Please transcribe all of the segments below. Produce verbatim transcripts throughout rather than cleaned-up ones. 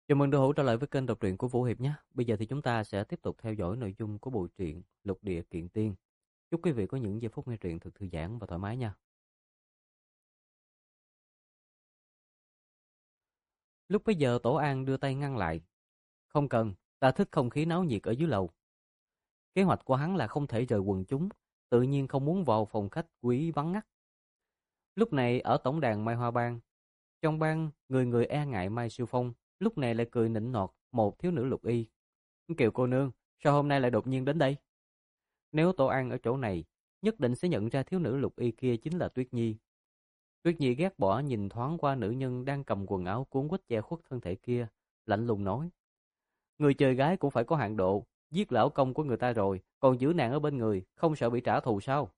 Chào mừng đội hữu trở lại với kênh đọc truyện của Vũ Hiệp nhé. Bây giờ thì chúng ta sẽ tiếp tục theo dõi nội dung của bộ truyện Lục Địa Kiện Tiên. Chúc quý vị có những giây phút nghe truyện thật thư giãn và thoải mái nha. Lúc bấy giờ Tổ An đưa tay ngăn lại. Không cần, ta thích không khí náo nhiệt ở dưới lầu. Kế hoạch của hắn là không thể rời quần chúng, tự nhiên không muốn vào phòng khách quý vắng ngắt. Lúc này ở tổng đàn Mai Hoa Bang, trong bang người người e ngại Mai Siêu Phong, lúc này lại cười nịnh nọt một thiếu nữ lục y. Kiều cô nương, sao hôm nay lại đột nhiên đến đây? Nếu Tổ An ở chỗ này, nhất định sẽ nhận ra thiếu nữ lục y kia chính là Tuyết Nhi. Tuyết Nhi ghét bỏ nhìn thoáng qua nữ nhân đang cầm quần áo cuốn quýt che khuất thân thể kia, lạnh lùng nói: người chơi gái cũng phải có hạn độ, giết lão công của người ta rồi, còn giữ nàng ở bên người, không sợ bị trả thù sao?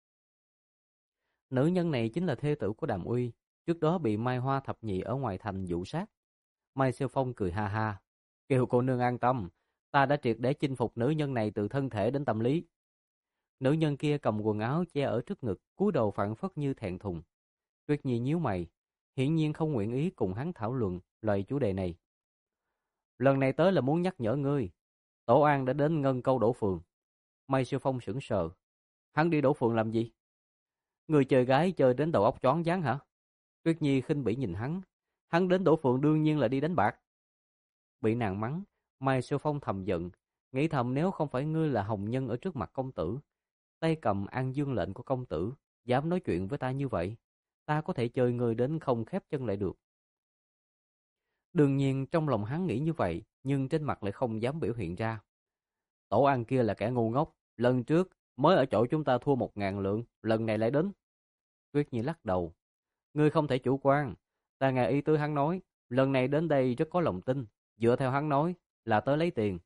Nữ nhân này chính là thê tử của Đàm Uy, trước đó bị Mai Hoa thập nhị ở ngoài thành dụ sát. Mai Siêu Phong cười ha ha: Kiều cô nương an tâm, ta đã triệt để chinh phục nữ nhân này từ thân thể đến tâm lý. Nữ nhân kia cầm quần áo che ở trước ngực, cúi đầu phảng phất như thẹn thùng. Tuyết Nhi nhíu mày, hiển nhiên không nguyện ý cùng hắn thảo luận loại chủ đề này. Lần này tới là muốn nhắc nhở ngươi, Tổ An đã đến Ngân Câu Đổ Phường. Mai Siêu Phong sững sờ, hắn đi Đổ Phường làm gì? Người chơi gái chơi đến đầu óc choáng váng hả? Tuyết Nhi khinh bỉ nhìn hắn, hắn đến Đổ Phường đương nhiên là đi đánh bạc. Bị nàng mắng, Mai Siêu Phong thầm giận, nghĩ thầm nếu không phải ngươi là hồng nhân ở trước mặt công tử, tay cầm An Dương lệnh của công tử, dám nói chuyện với ta như vậy, ta có thể chơi ngươi đến không khép chân lại được. Đương nhiên trong lòng hắn nghĩ như vậy, nhưng trên mặt lại không dám biểu hiện ra. Tổ An kia là kẻ ngu ngốc, lần trước mới ở chỗ chúng ta thua một ngàn lượng, lần này lại đến. Tuyết Nhi lắc đầu, ngươi không thể chủ quan, ta nghe ý tứ hắn nói, lần này đến đây rất có lòng tin, dựa theo hắn nói là tới lấy tiền.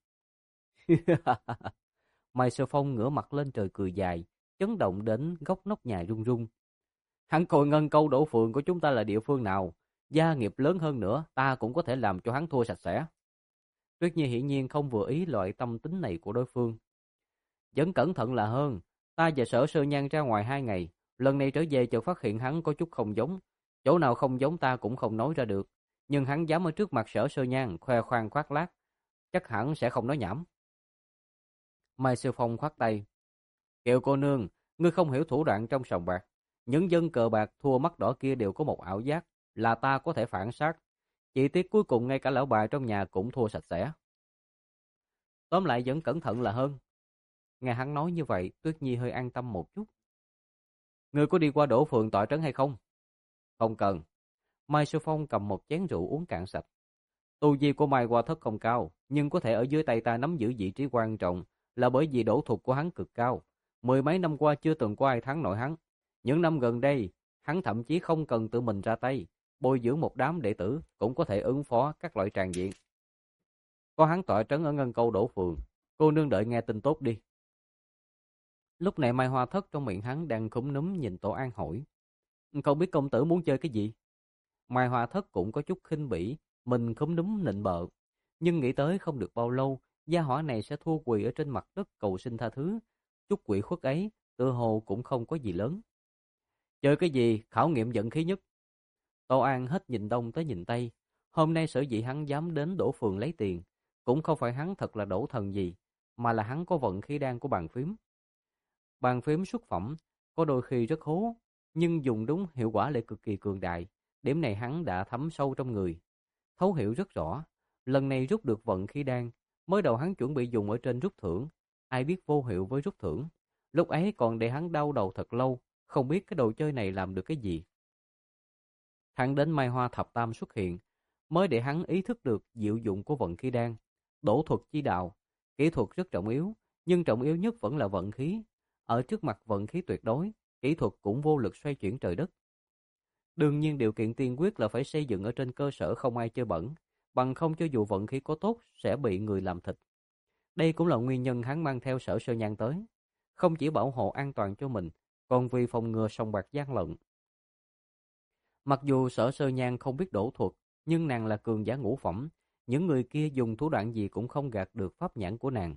Mai Sơ Phong ngửa mặt lên trời cười dài, chấn động đến góc nóc nhà rung rung. Hắn coi Ngân Câu Đổ Phường của chúng ta là địa phương nào, gia nghiệp lớn hơn nữa, ta cũng có thể làm cho hắn thua sạch sẽ. Tuyết Nhi hiển nhiên không vừa ý loại tâm tính này của đối phương. Vẫn cẩn thận là hơn, ta và Sở Sơ Nhan ra ngoài hai ngày, lần này trở về chợt phát hiện hắn có chút không giống, chỗ nào không giống ta cũng không nói ra được, nhưng hắn dám ở trước mặt Sở Sơ Nhan khoe khoang khoác lác, chắc hẳn sẽ không nói nhảm. Mai Siêu Phong khoát tay, Kiều cô nương, ngươi không hiểu thủ đoạn trong sòng bạc. Những dân cờ bạc thua mắt đỏ kia đều có một ảo giác, là ta có thể phản sát. Chỉ tiếc cuối cùng ngay cả lão bà trong nhà cũng thua sạch sẽ. Tóm lại vẫn cẩn thận là hơn. Nghe hắn nói như vậy, Tuyết Nhi hơi an tâm một chút. Ngươi có đi qua Đỗ Phường tọa trấn hay không? Không cần. Mai Sư Phong cầm một chén rượu uống cạn sạch. Tu vi của Mai Hoa Thất không cao, nhưng có thể ở dưới tay ta nắm giữ vị trí quan trọng là bởi vì đổ thuật của hắn cực cao. Mười mấy năm qua chưa từng có ai thắng nổi hắn. Những năm gần đây, hắn thậm chí không cần tự mình ra tay, bồi dưỡng một đám đệ tử cũng có thể ứng phó các loại tràng diện. Có hắn tọa trấn ở Ngân Câu Đổ Phường, cô nương đợi nghe tin tốt đi. Lúc này Mai Hoa Thất trong miệng hắn đang khúm núm nhìn Tổ An hỏi, không biết công tử muốn chơi cái gì? Mai Hoa Thất cũng có chút khinh bỉ, mình khúm núm nịnh bợ, nhưng nghĩ tới không được bao lâu, gia hỏa này sẽ thua quỳ ở trên mặt đất cầu xin tha thứ, chút quỷ khuất ấy, tự hồ cũng không có gì lớn. Chơi cái gì, khảo nghiệm vận khí nhất. Tô An hết nhìn đông tới nhìn tây, hôm nay sở dĩ hắn dám đến Đỗ Phường lấy tiền, cũng không phải hắn thật là đổ thần gì, mà là hắn có vận khí đan của bàn phím. Bàn phím xuất phẩm, có đôi khi rất hố, nhưng dùng đúng hiệu quả lại cực kỳ cường đại, điểm này hắn đã thấm sâu trong người. Thấu hiểu rất rõ, lần này rút được vận khí đan, mới đầu hắn chuẩn bị dùng ở trên rút thưởng, ai biết vô hiệu với rút thưởng. Lúc ấy còn để hắn đau đầu thật lâu, không biết cái đồ chơi này làm được cái gì. Thẳng đến Mai Hoa Thập Tam xuất hiện, mới để hắn ý thức được diệu dụng của vận khí đan. Đổ thuật chi đạo, kỹ thuật rất trọng yếu, nhưng trọng yếu nhất vẫn là vận khí. Ở trước mặt vận khí tuyệt đối, kỹ thuật cũng vô lực xoay chuyển trời đất. Đương nhiên điều kiện tiên quyết là phải xây dựng ở trên cơ sở không ai chơi bẩn, bằng không cho dù vận khí có tốt sẽ bị người làm thịt. Đây cũng là nguyên nhân hắn mang theo Sở Sơ Nhan tới, không chỉ bảo hộ an toàn cho mình, còn vì phòng ngừa sòng bạc gian lận. Mặc dù Sở Sơ Nhan không biết đổ thuật, nhưng nàng là cường giả ngũ phẩm, những người kia dùng thủ đoạn gì cũng không gạt được pháp nhãn của nàng.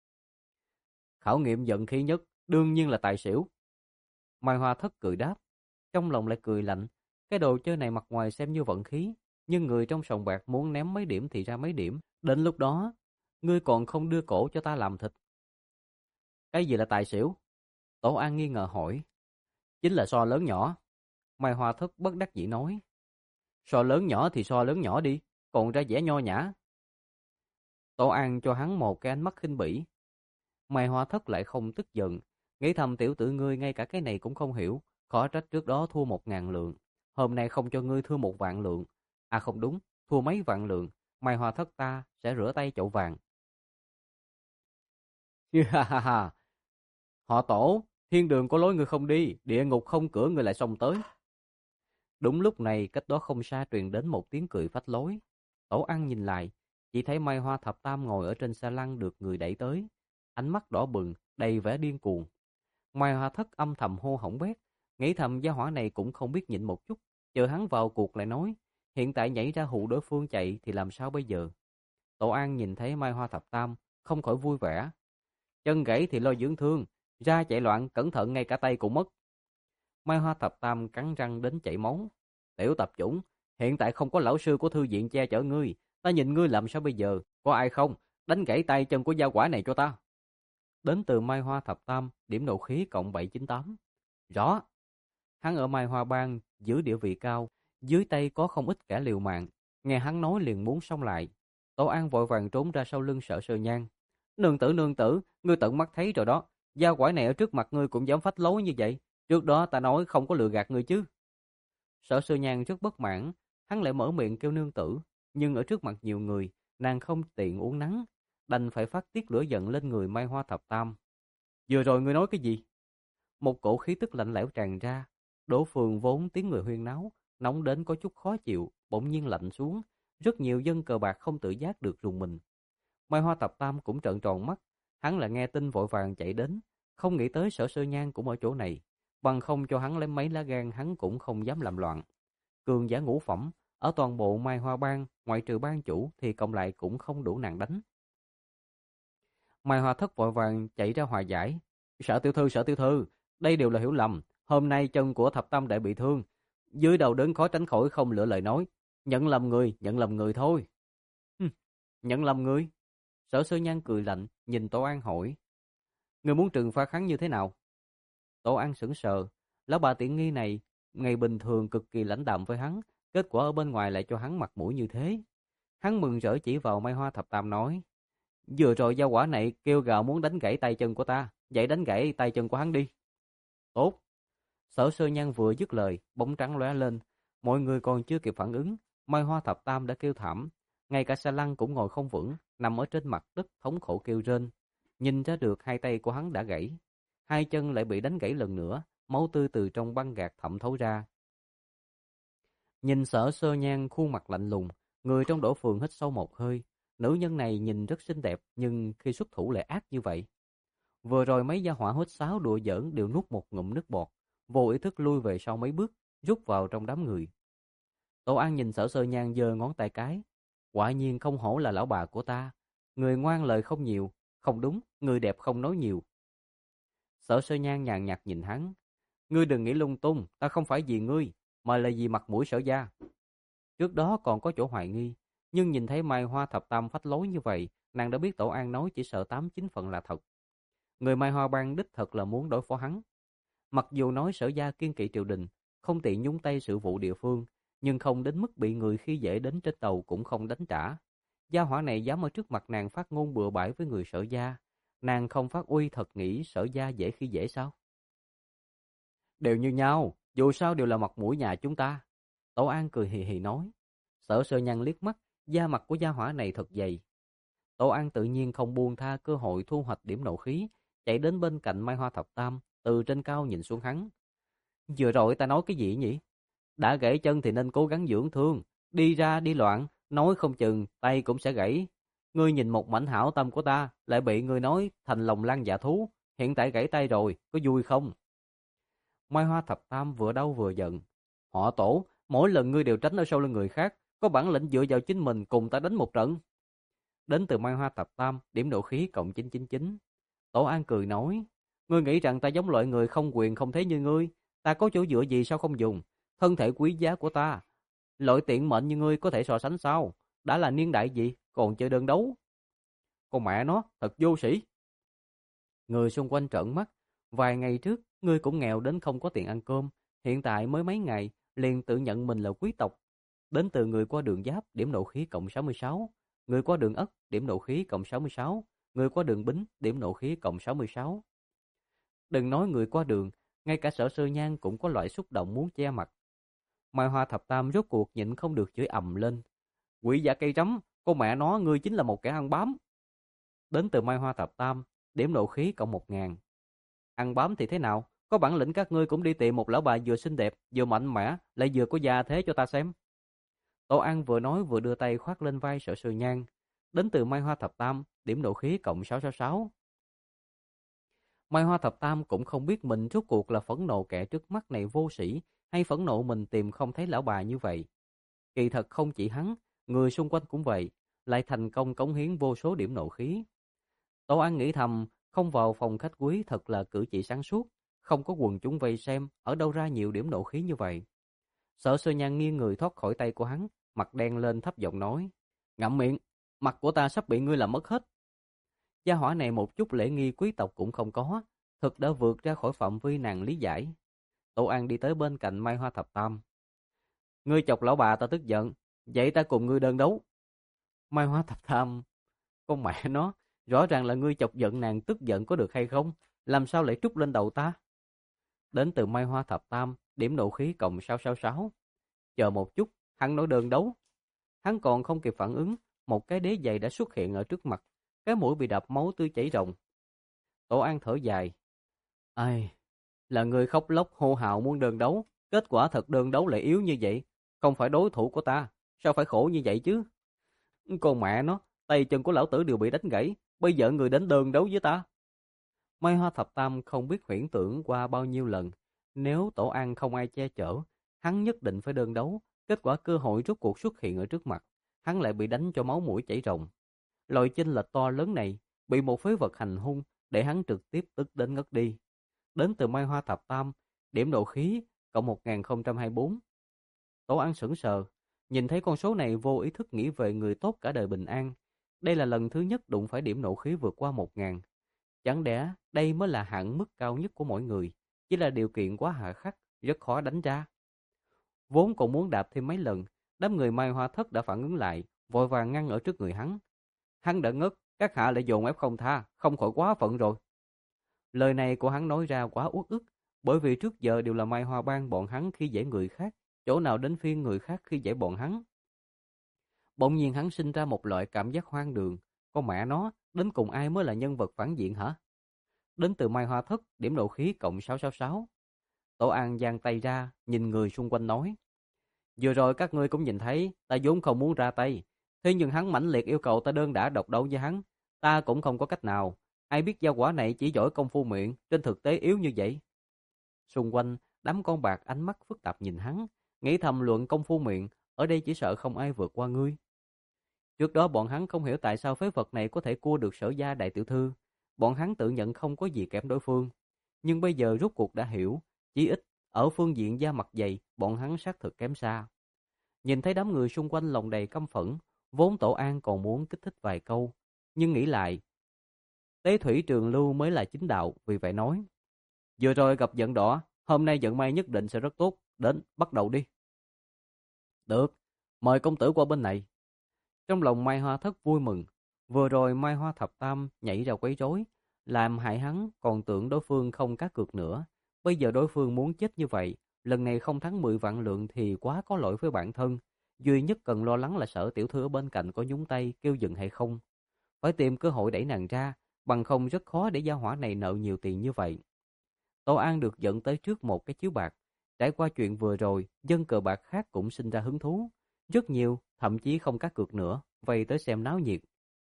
Khảo nghiệm vận khí nhất, đương nhiên là tài xỉu. Mai Hoa Thất cười đáp, trong lòng lại cười lạnh, cái đồ chơi này mặt ngoài xem như vận khí, Nhưng người trong sòng bạc muốn ném mấy điểm thì ra mấy điểm. Đến lúc đó, ngươi còn không đưa cổ cho ta làm thịt. Cái gì là tài xỉu? Tổ An nghi ngờ hỏi. Chính là so lớn nhỏ. Mai Hoa Thất bất đắc dĩ nói. So lớn nhỏ thì so lớn nhỏ đi, còn ra vẻ nho nhã. Tổ An cho hắn một cái ánh mắt khinh bỉ. Mai Hoa Thất lại không tức giận, nghĩ thầm tiểu tử ngươi ngay cả cái này cũng không hiểu, khó trách trước đó thua một ngàn lượng, hôm nay không cho ngươi thua một vạn lượng. À không đúng, thua mấy vạn lượng, Mai Hoa Thất ta sẽ rửa tay chậu vàng. Ha ha ha, họ Tổ, thiên đường có lối ngươi không đi, địa ngục không cửa ngươi lại xông tới. Đúng lúc này cách đó không xa truyền đến một tiếng cười phách lối. Tổ Ăn nhìn lại, chỉ thấy Mai Hoa Thập Tam ngồi ở trên xe lăn được người đẩy tới, ánh mắt đỏ bừng, đầy vẻ điên cuồng. Mai Hoa Thất âm thầm hô hỏng bét, nghĩ thầm gia hỏa này cũng không biết nhịn một chút, chờ hắn vào cuộc lại nói, hiện tại nhảy ra hụ đối phương chạy thì làm sao bây giờ? Tổ An nhìn thấy Mai Hoa Thập Tam, không khỏi vui vẻ. Chân gãy thì lo dưỡng thương, ra chạy loạn cẩn thận ngay cả tay cũng mất. Mai Hoa Thập Tam cắn răng đến chảy máu. Tiểu tập chủng, hiện tại không có lão sư của thư viện che chở ngươi, ta nhìn ngươi làm sao bây giờ, có ai không? Đánh gãy tay chân của gia quả này cho ta. Đến từ Mai Hoa Thập Tam, điểm nộ khí cộng bảy chín tám. Rõ. Hắn ở Mai Hoa Bang giữ địa vị cao, dưới tay có không ít kẻ liều mạng, nghe hắn nói liền muốn xông lại. Tổ An vội vàng trốn ra sau lưng Sở Sơ Nhan. Nương tử nương tử, ngươi tận mắt thấy rồi đó, gia quả này ở trước mặt ngươi cũng dám phách lối như vậy, trước đó ta nói không có lừa gạt ngươi chứ. Sở Sơ Nhan rất bất mãn, hắn lại mở miệng kêu nương tử, nhưng ở trước mặt nhiều người, nàng không tiện uống nắng, đành phải phát tiết lửa giận lên người Mai Hoa Thập Tam. Vừa rồi ngươi nói cái gì? Một cổ khí tức lạnh lẽo tràn ra, Đỗ Phường vốn tiếng người huyên náo, nóng đến có chút khó chịu, bỗng nhiên lạnh xuống, rất nhiều dân cờ bạc không tự giác được rùng mình. Mai Hoa Thập Tam cũng trợn tròn mắt, hắn là nghe tin vội vàng chạy đến, không nghĩ tới Sở Sơ Nhan cũng ở chỗ này, bằng không cho hắn lấy mấy lá gan hắn cũng không dám làm loạn. Cường giả ngũ phẩm, ở toàn bộ Mai Hoa Bang, ngoại trừ ban chủ thì cộng lại cũng không đủ nàng đánh. Mai Hoa Thất vội vàng chạy ra hòa giải. Sở tiểu thư, sở tiểu thư, đây đều là hiểu lầm, hôm nay chân của Thập Tam đệ bị thương, dưới đầu đớn khó tránh khỏi không lựa lời nói, nhận lầm người, nhận lầm người thôi. Hừm, nhận lầm người? Sở Sơ Nhan cười lạnh, nhìn Tổ An hỏi. Người muốn trừng phạt hắn như thế nào? Tổ An sững sờ, lão bà tiện nghi này, ngày bình thường cực kỳ lãnh đạm với hắn, kết quả ở bên ngoài lại cho hắn mặt mũi như thế. Hắn mừng rỡ chỉ vào Mai Hoa Thập Tam nói, vừa rồi gia quả này kêu gào muốn đánh gãy tay chân của ta, vậy đánh gãy tay chân của hắn đi. Tốt. Sở Sơ Nhan vừa dứt lời, bóng trắng lóe lên, mọi người còn chưa kịp phản ứng, Mai Hoa Thập Tam đã kêu thảm, ngay cả Sa Lăng cũng ngồi không vững, nằm ở trên mặt đất thống khổ kêu rên. Nhìn ra được hai tay của hắn đã gãy, hai chân lại bị đánh gãy lần nữa, máu tươi từ trong băng gạc thẩm thấu ra. Nhìn Sở Sơ Nhan khuôn mặt lạnh lùng, người trong Đỗ Phường hít sâu một hơi. Nữ nhân này nhìn rất xinh đẹp, nhưng khi xuất thủ lại ác như vậy. Vừa rồi mấy gia hỏa hút sáo đùa giỡn đều nuốt một ngụm nước bọt, vô ý thức lui về sau mấy bước, rút vào trong đám người. Tổ An nhìn Sở Sơ Nhan giơ ngón tay cái. Quả nhiên không hổ là lão bà của ta, người ngoan lời không nhiều, không đúng, người đẹp không nói nhiều. Sở Sơ Nhan nhàn nhạt nhìn hắn. Ngươi đừng nghĩ lung tung, ta không phải vì ngươi, mà là vì mặt mũi Sở gia. Trước đó còn có chỗ hoài nghi, nhưng nhìn thấy Mai Hoa Thập Tam phách lối như vậy, nàng đã biết Tổ An nói chỉ sợ tám chín phần là thật. Người Mai Hoa Bang đích thật là muốn đối phó hắn. Mặc dù nói Sở gia kiên kỵ triều đình, không tiện nhúng tay sự vụ địa phương, nhưng không đến mức bị người khi dễ đến trên tàu cũng không đánh trả. Gia hỏa này dám ở trước mặt nàng phát ngôn bừa bãi với người Sở gia, nàng không phát uy thật nghĩ Sở gia dễ khi dễ sao? Đều như nhau, dù sao đều là mặt mũi nhà chúng ta. Tổ An cười hì hì nói. Sở Sơ Nhan liếc mắt, da mặt của gia hỏa này thật dày. Tổ An tự nhiên không buông tha cơ hội thu hoạch điểm nộ khí, chạy đến bên cạnh Mai Hoa Thập Tam, từ trên cao nhìn xuống hắn. Vừa rồi ta nói cái gì nhỉ? Đã gãy chân thì nên cố gắng dưỡng thương, đi ra đi loạn, nói không chừng tay cũng sẽ gãy. Ngươi nhìn một mảnh hảo tâm của ta, lại bị ngươi nói thành lòng lang dạ thú, hiện tại gãy tay rồi, có vui không? Mai Hoa Thập Tam vừa đau vừa giận. Họ Tổ, mỗi lần ngươi đều tránh ở sau lưng người khác, có bản lĩnh dựa vào chính mình cùng ta đánh một trận. Đến từ Mai Hoa Thập Tam, điểm độ khí cộng chín chín chín. Tổ An cười nói, ngươi nghĩ rằng ta giống loại người không quyền không thế như ngươi, ta có chỗ dựa gì sao không dùng, thân thể quý giá của ta, Loại tiện mệnh như ngươi có thể so sánh sao? Đã là niên đại gì, còn chơi đơn đấu? Con mẹ nó, thật vô sĩ. Người xung quanh trợn mắt. Vài ngày trước, ngươi cũng nghèo đến không có tiền ăn cơm. Hiện tại mới mấy ngày, liền tự nhận mình là quý tộc. Đến từ người qua đường Giáp, điểm nộ khí cộng sáu mươi sáu. Người qua đường Ất, điểm nộ khí cộng sáu mươi sáu. Người qua đường Bính, điểm nộ khí cộng sáu mươi sáu. Đừng nói người qua đường, ngay cả Sở Sơ Nhan cũng có loại xúc động muốn che mặt. Mai Hoa Thập Tam rốt cuộc nhịn không được chửi ầm lên. Quỷ giả cây trắm, con mẹ nó, ngươi chính là một kẻ ăn bám. Đến từ Mai Hoa Thập Tam, điểm nộ khí cộng một ngàn. Ăn bám thì thế nào? Có bản lĩnh các ngươi cũng đi tìm một lão bà vừa xinh đẹp, vừa mạnh mẽ, lại vừa có gia thế cho ta xem. Tô An vừa nói vừa đưa tay khoác lên vai Sở Sơ Nhan. Đến từ Mai Hoa Thập Tam, điểm nộ khí cộng sáu sáu sáu. Mai Hoa Thập Tam cũng không biết mình rốt cuộc là phẫn nộ kẻ trước mắt này vô sĩ, hay phẫn nộ mình tìm không thấy lão bà như vậy. Kỳ thật không chỉ hắn, người xung quanh cũng vậy, lại thành công cống hiến vô số điểm nộ khí. Tô An nghĩ thầm, không vào phòng khách quý thật là cử chỉ sáng suốt, không có quần chúng vây xem, ở đâu ra nhiều điểm nộ khí như vậy. Sở Sơ Nhan nghiêng người thoát khỏi tay của hắn, mặt đen lên thấp giọng nói, ngậm miệng, mặt của ta sắp bị ngươi làm mất hết. Gia hỏa này một chút lễ nghi quý tộc cũng không có, thực đã vượt ra khỏi phạm vi nàng lý giải. Tô An đi tới bên cạnh Mai Hoa Thập Tam. Ngươi chọc lão bà ta tức giận, vậy ta cùng ngươi đơn đấu. Mai Hoa Thập Tam, con mẹ nó, rõ ràng là ngươi chọc giận nàng tức giận có được hay không? Làm sao lại trút lên đầu ta? Đến từ Mai Hoa Thập Tam, điểm nộ khí cộng sáu sáu sáu. Chờ một chút, hắn nói đơn đấu. Hắn còn không kịp phản ứng, một cái đế giày đã xuất hiện ở trước mặt. Cái mũi bị đập máu tươi chảy ròng. Tổ An thở dài. Ai, là người khóc lóc hô hào muốn đơn đấu. Kết quả thật đơn đấu lại yếu như vậy. Không phải đối thủ của ta. Sao phải khổ như vậy chứ? Con mẹ nó, tay chân của lão tử đều bị đánh gãy. Bây giờ người đến đơn đấu với ta. Mai Hoa Thập Tam không biết huyễn tưởng qua bao nhiêu lần. Nếu Tổ An không ai che chở, hắn nhất định phải đơn đấu. Kết quả cơ hội rốt cuộc xuất hiện ở trước mặt. Hắn lại bị đánh cho máu mũi chảy ròng. Loại chênh lệch to lớn này bị một phế vật hành hung để hắn trực tiếp tức đến ngất đi. Đến từ Mai Hoa Thập Tam, điểm nộ khí cộng một nghìn không trăm hai mươi bốn. Tổ An sững sờ, nhìn thấy con số này vô ý thức nghĩ về người tốt cả đời bình an. Đây là lần thứ nhất đụng phải điểm nộ khí vượt qua một ngàn. Chẳng lẽ đây mới là hạn mức cao nhất của mỗi người, chỉ là điều kiện quá hà khắc, rất khó đánh ra. Vốn còn muốn đạp thêm mấy lần, đám người Mai Hoa Thất đã phản ứng lại, vội vàng ngăn ở trước người hắn. Hắn đã ngất, các hạ lại dồn ép không tha, không khỏi quá phận rồi. Lời này của hắn nói ra quá uất ức, bởi vì trước giờ đều là Mai Hoa Bang bọn hắn khi dễ người khác, chỗ nào đến phiên người khác khi dễ bọn hắn. Bỗng nhiên hắn sinh ra một loại cảm giác hoang đường, con mẹ nó, đến cùng ai mới là nhân vật phản diện hả? Đến từ Mai Hoa Thất, điểm nộ khí cộng sáu sáu sáu. Tổ An giang tay ra, nhìn người xung quanh nói. Vừa rồi các ngươi cũng nhìn thấy, ta vốn không muốn ra tay. Thế nhưng hắn mãnh liệt yêu cầu ta đơn đả độc đấu với hắn. Ta cũng không có cách nào. Ai biết gia quả này chỉ giỏi công phu miệng, trên thực tế yếu như vậy. Xung quanh, đám con bạc ánh mắt phức tạp nhìn hắn, nghĩ thầm luận công phu miệng, ở đây chỉ sợ không ai vượt qua ngươi. Trước đó bọn hắn không hiểu tại sao phế vật này có thể cua được Sở gia đại tiểu thư. Bọn hắn tự nhận không có gì kém đối phương. Nhưng bây giờ rốt cuộc đã hiểu, chỉ ít, ở phương diện da mặt dày, bọn hắn xác thực kém xa. Nhìn thấy đám người xung quanh lòng đầy căm phẫn, vốn Tổ An còn muốn kích thích vài câu, nhưng nghĩ lại, tế thủy trường lưu mới là chính đạo, vì vậy nói. Vừa rồi gặp giận đỏ, hôm nay vận may nhất định sẽ rất tốt, đến, bắt đầu đi. Được, mời công tử qua bên này. Trong lòng Mai Hoa Thất vui mừng, vừa rồi Mai Hoa Thập Tam nhảy ra quấy rối, làm hại hắn còn tưởng đối phương không cá cược nữa. Bây giờ đối phương muốn chết như vậy, lần này không thắng mười vạn lượng thì quá có lỗi với bản thân. Duy nhất cần lo lắng là Sở tiểu thư ở bên cạnh có nhúng tay kêu dừng hay không. Phải tìm cơ hội đẩy nàng ra, bằng không rất khó để gia hỏa này nợ nhiều tiền như vậy. Tô An được dẫn tới trước một cái chiếu bạc. Trải qua chuyện vừa rồi, dân cờ bạc khác cũng sinh ra hứng thú. Rất nhiều, thậm chí không cá cược nữa, vây tới xem náo nhiệt.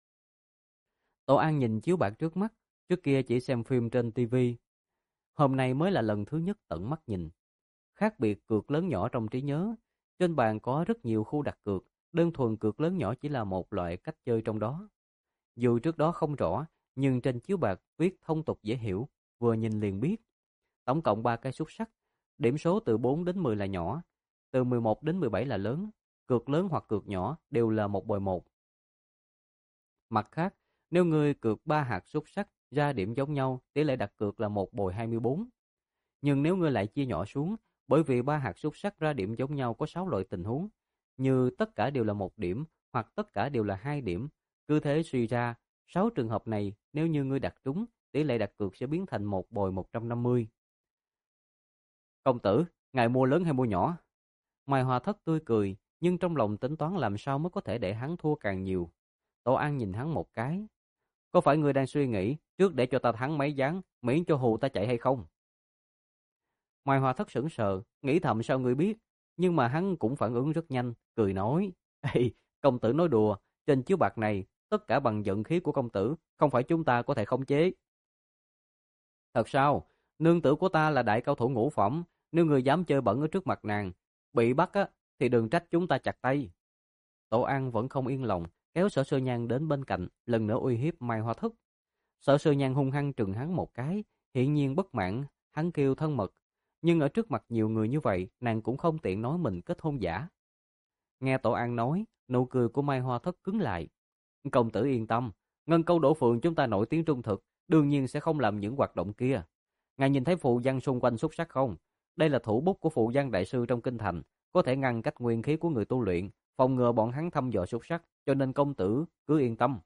Tô An nhìn chiếu bạc trước mắt, trước kia chỉ xem phim trên ti vi. Hôm nay mới là lần thứ nhất tận mắt nhìn. Khác biệt cược lớn nhỏ trong trí nhớ, trên bàn có rất nhiều khu đặt cược, đơn thuần cược lớn nhỏ chỉ là một loại cách chơi trong đó. Dù trước đó không rõ, nhưng trên chiếu bạc viết thông tục dễ hiểu, vừa nhìn liền biết. Tổng cộng ba cái xúc sắc, điểm số từ bốn đến mười là nhỏ, từ mười một đến mười bảy là lớn, cược lớn hoặc cược nhỏ đều là một bồi một. Mặt khác, nếu ngươi cược ba hạt xúc xắc ra điểm giống nhau, tỷ lệ đặt cược là một bồi hai mươi bốn. Nhưng nếu ngươi lại chia nhỏ xuống, bởi vì ba hạt xúc xắc ra điểm giống nhau có sáu loại tình huống, như tất cả đều là một điểm hoặc tất cả đều là hai điểm, cứ thế suy ra, sáu trường hợp này nếu như ngươi đặt trúng, tỷ lệ đặt cược sẽ biến thành một bồi một trăm năm mươi. Công tử, ngài mua lớn hay mua nhỏ? Mai Hoa Thất tươi cười, nhưng trong lòng tính toán làm sao mới có thể để hắn thua càng nhiều. Tổ An nhìn hắn một cái. Có phải ngươi đang suy nghĩ trước để cho ta thắng mấy ván, miễn cho hù ta chạy hay không? Mai Hoa Thất sững sờ, nghĩ thầm sao ngươi biết, nhưng mà hắn cũng phản ứng rất nhanh, cười nói: "Ê, công tử nói đùa, trên chiếu bạc này, tất cả bằng vận khí của công tử, không phải chúng ta có thể khống chế." Thật sao? Nương tử của ta là đại cao thủ ngũ phẩm, nếu ngươi dám chơi bẩn ở trước mặt nàng, bị bắt á thì đừng trách chúng ta chặt tay. Tổ An vẫn không yên lòng, kéo Sở Sơ Nhan đến bên cạnh, lần nữa uy hiếp Mai Hoa Thất. Sở Sơ Nhan hung hăng trừng hắn một cái, hiển nhiên bất mãn, hắn kêu thân mật, nhưng ở trước mặt nhiều người như vậy, nàng cũng không tiện nói mình kết hôn giả. Nghe Tổ An nói, nụ cười của Mai Hoa Thất cứng lại. Công tử yên tâm, Ngân Câu Đổ Phượng chúng ta nổi tiếng trung thực, đương nhiên sẽ không làm những hoạt động kia. Ngài nhìn thấy phù văn xung quanh xúc sắc không? Đây là thủ bút của phù văn đại sư trong kinh thành, có thể ngăn cách nguyên khí của người tu luyện, phòng ngừa bọn hắn thăm dò xúc sắc, cho nên công tử cứ yên tâm.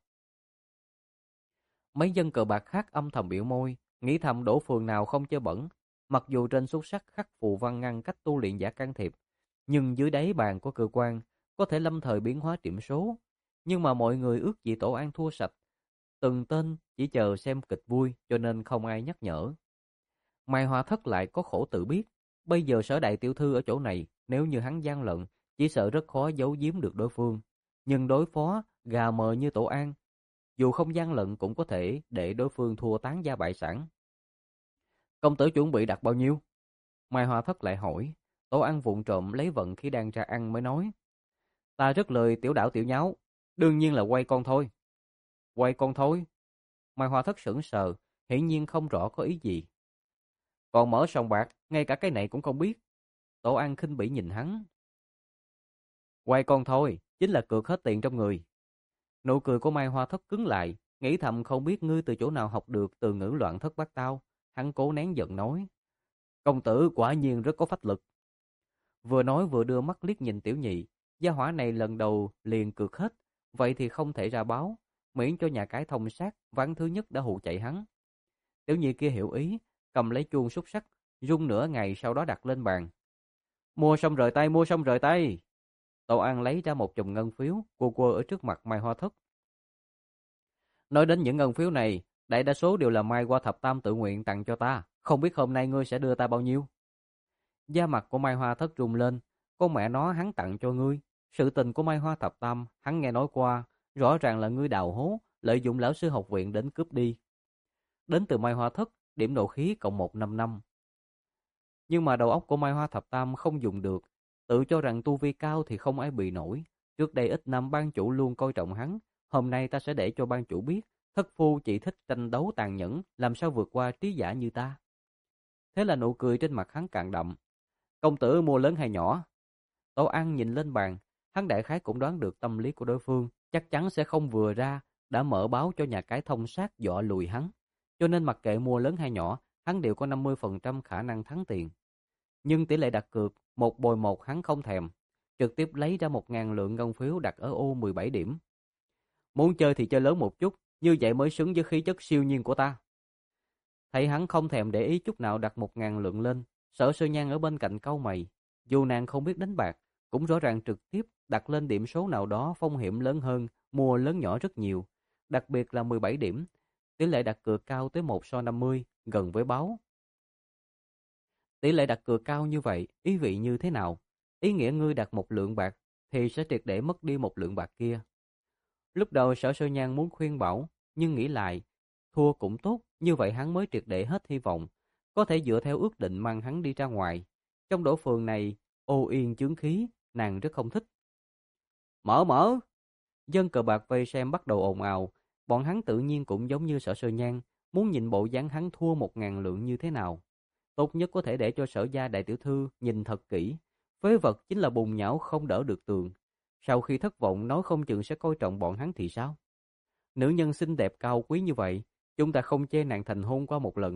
Mấy dân cờ bạc khác âm thầm biểu môi, nghĩ thầm Đổ Phường nào không chơi bẩn. Mặc dù trên xúc sắc khắc phù văn ngăn cách tu luyện giả can thiệp, nhưng dưới đáy bàn của cơ quan có thể lâm thời biến hóa điểm số. Nhưng mà mọi người ước gì Tổ An thua sạch, từng tên chỉ chờ xem kịch vui, cho nên không ai nhắc nhở. Mai Hoa Thất lại có khổ tự biết, bây giờ Sở đại tiểu thư ở chỗ này, nếu như hắn gian lận, chỉ sợ rất khó giấu giếm được đối phương. Nhưng đối phó gà mờ như Tổ An, dù không gian lận cũng có thể để đối phương thua tán gia bại sản. Công tử chuẩn bị đặt bao nhiêu? Mai Hoa Thất lại hỏi. Tổ An vụng trộm lấy vận khi đang ra ăn mới nói: Ta rất lời tiểu đảo tiểu nháo, đương nhiên là quay con thôi. Quay con thôi? Mai Hoa Thất sững sờ, hiển nhiên không rõ có ý gì. Còn mở sòng bạc, ngay cả cái này cũng không biết. Tổ An khinh bỉ nhìn hắn. Quay con thôi, chính là cược hết tiền trong người. Nụ cười của Mai Hoa Thất cứng lại, nghĩ thầm không biết ngươi từ chỗ nào học được từ ngữ loạn thất bát tao. Hắn cố nén giận nói: Công tử quả nhiên rất có phách lực. Vừa nói vừa đưa mắt liếc nhìn tiểu nhị, gia hỏa này lần đầu liền cược hết, vậy thì không thể ra báo, miễn cho nhà cái thông sát, ván thứ nhất đã hụ chạy hắn. Tiểu nhị kia hiểu ý, cầm lấy chuông xúc sắc, rung nửa ngày sau đó đặt lên bàn. Mua xong rời tay, mua xong rời tay. Tổ An lấy ra một chùm ngân phiếu, quơ quơ ở trước mặt Mai Hoa Thất. Nói đến những ngân phiếu này, đại đa số đều là Mai Hoa Thập Tam tự nguyện tặng cho ta, không biết hôm nay ngươi sẽ đưa ta bao nhiêu? Da mặt của Mai Hoa Thất rung lên, con mẹ nó hắn tặng cho ngươi. Sự tình của Mai Hoa Thập Tam, hắn nghe nói qua, rõ ràng là ngươi đào hố, lợi dụng lão sư học viện đến cướp đi. Đến từ Mai Hoa Thất, điểm nộ khí cộng một trăm năm mươi năm. Nhưng mà đầu óc của Mai Hoa Thập Tam không dùng được, tự cho rằng tu vi cao thì không ai bị nổi. Trước đây ít năm ban chủ luôn coi trọng hắn, hôm nay ta sẽ để cho ban chủ biết, thất phu chỉ thích tranh đấu tàn nhẫn, làm sao vượt qua trí giả như ta. Thế là nụ cười trên mặt hắn càng đậm. Công tử mua lớn hay nhỏ? Tổ An nhìn lên bàn, hắn đại khái cũng đoán được tâm lý của đối phương, chắc chắn sẽ không vừa ra, đã mở báo cho nhà cái thông sát dọa lùi hắn. Cho nên mặc kệ mua lớn hay nhỏ, hắn đều có năm mươi phần trăm khả năng thắng tiền. Nhưng tỷ lệ đặt cược, một bồi một hắn không thèm, trực tiếp lấy ra một ngàn lượng ngân phiếu đặt ở ô mười bảy điểm. Muốn chơi thì chơi lớn một chút, như vậy mới xứng với khí chất siêu nhiên của ta. Thấy hắn không thèm để ý chút nào đặt một ngàn lượng lên, Sở Sơ Nhan ở bên cạnh cau mày. Dù nàng không biết đánh bạc, cũng rõ ràng trực tiếp đặt lên điểm số nào đó phong hiểm lớn hơn, mua lớn nhỏ rất nhiều. Đặc biệt là mười bảy điểm, tỷ lệ đặt cược cao tới một so năm mươi, gần với báo. Tỷ lệ đặt cược cao như vậy, ý vị như thế nào? Ý nghĩa ngươi đặt một lượng bạc, thì sẽ triệt để mất đi một lượng bạc kia. Lúc đầu Sở Sơ Nhan muốn khuyên bảo, nhưng nghĩ lại, thua cũng tốt, như vậy hắn mới triệt để hết hy vọng, có thể dựa theo ước định mang hắn đi ra ngoài. Trong Đỗ Phường này, ô yên chướng khí, nàng rất không thích. Mở mở! Dân cờ bạc vây xem bắt đầu ồn ào, bọn hắn tự nhiên cũng giống như Sở Sơ Nhan, muốn nhìn bộ dáng hắn thua một ngàn lượng như thế nào. Tốt nhất có thể để cho Sở gia đại tiểu thư nhìn thật kỹ, Phế vật chính là bùn nhão không đỡ được tường. Sau khi thất vọng nói không chừng sẽ coi trọng bọn hắn thì sao? Nữ nhân xinh đẹp cao quý như vậy, chúng ta không chê nàng thành hôn qua một lần.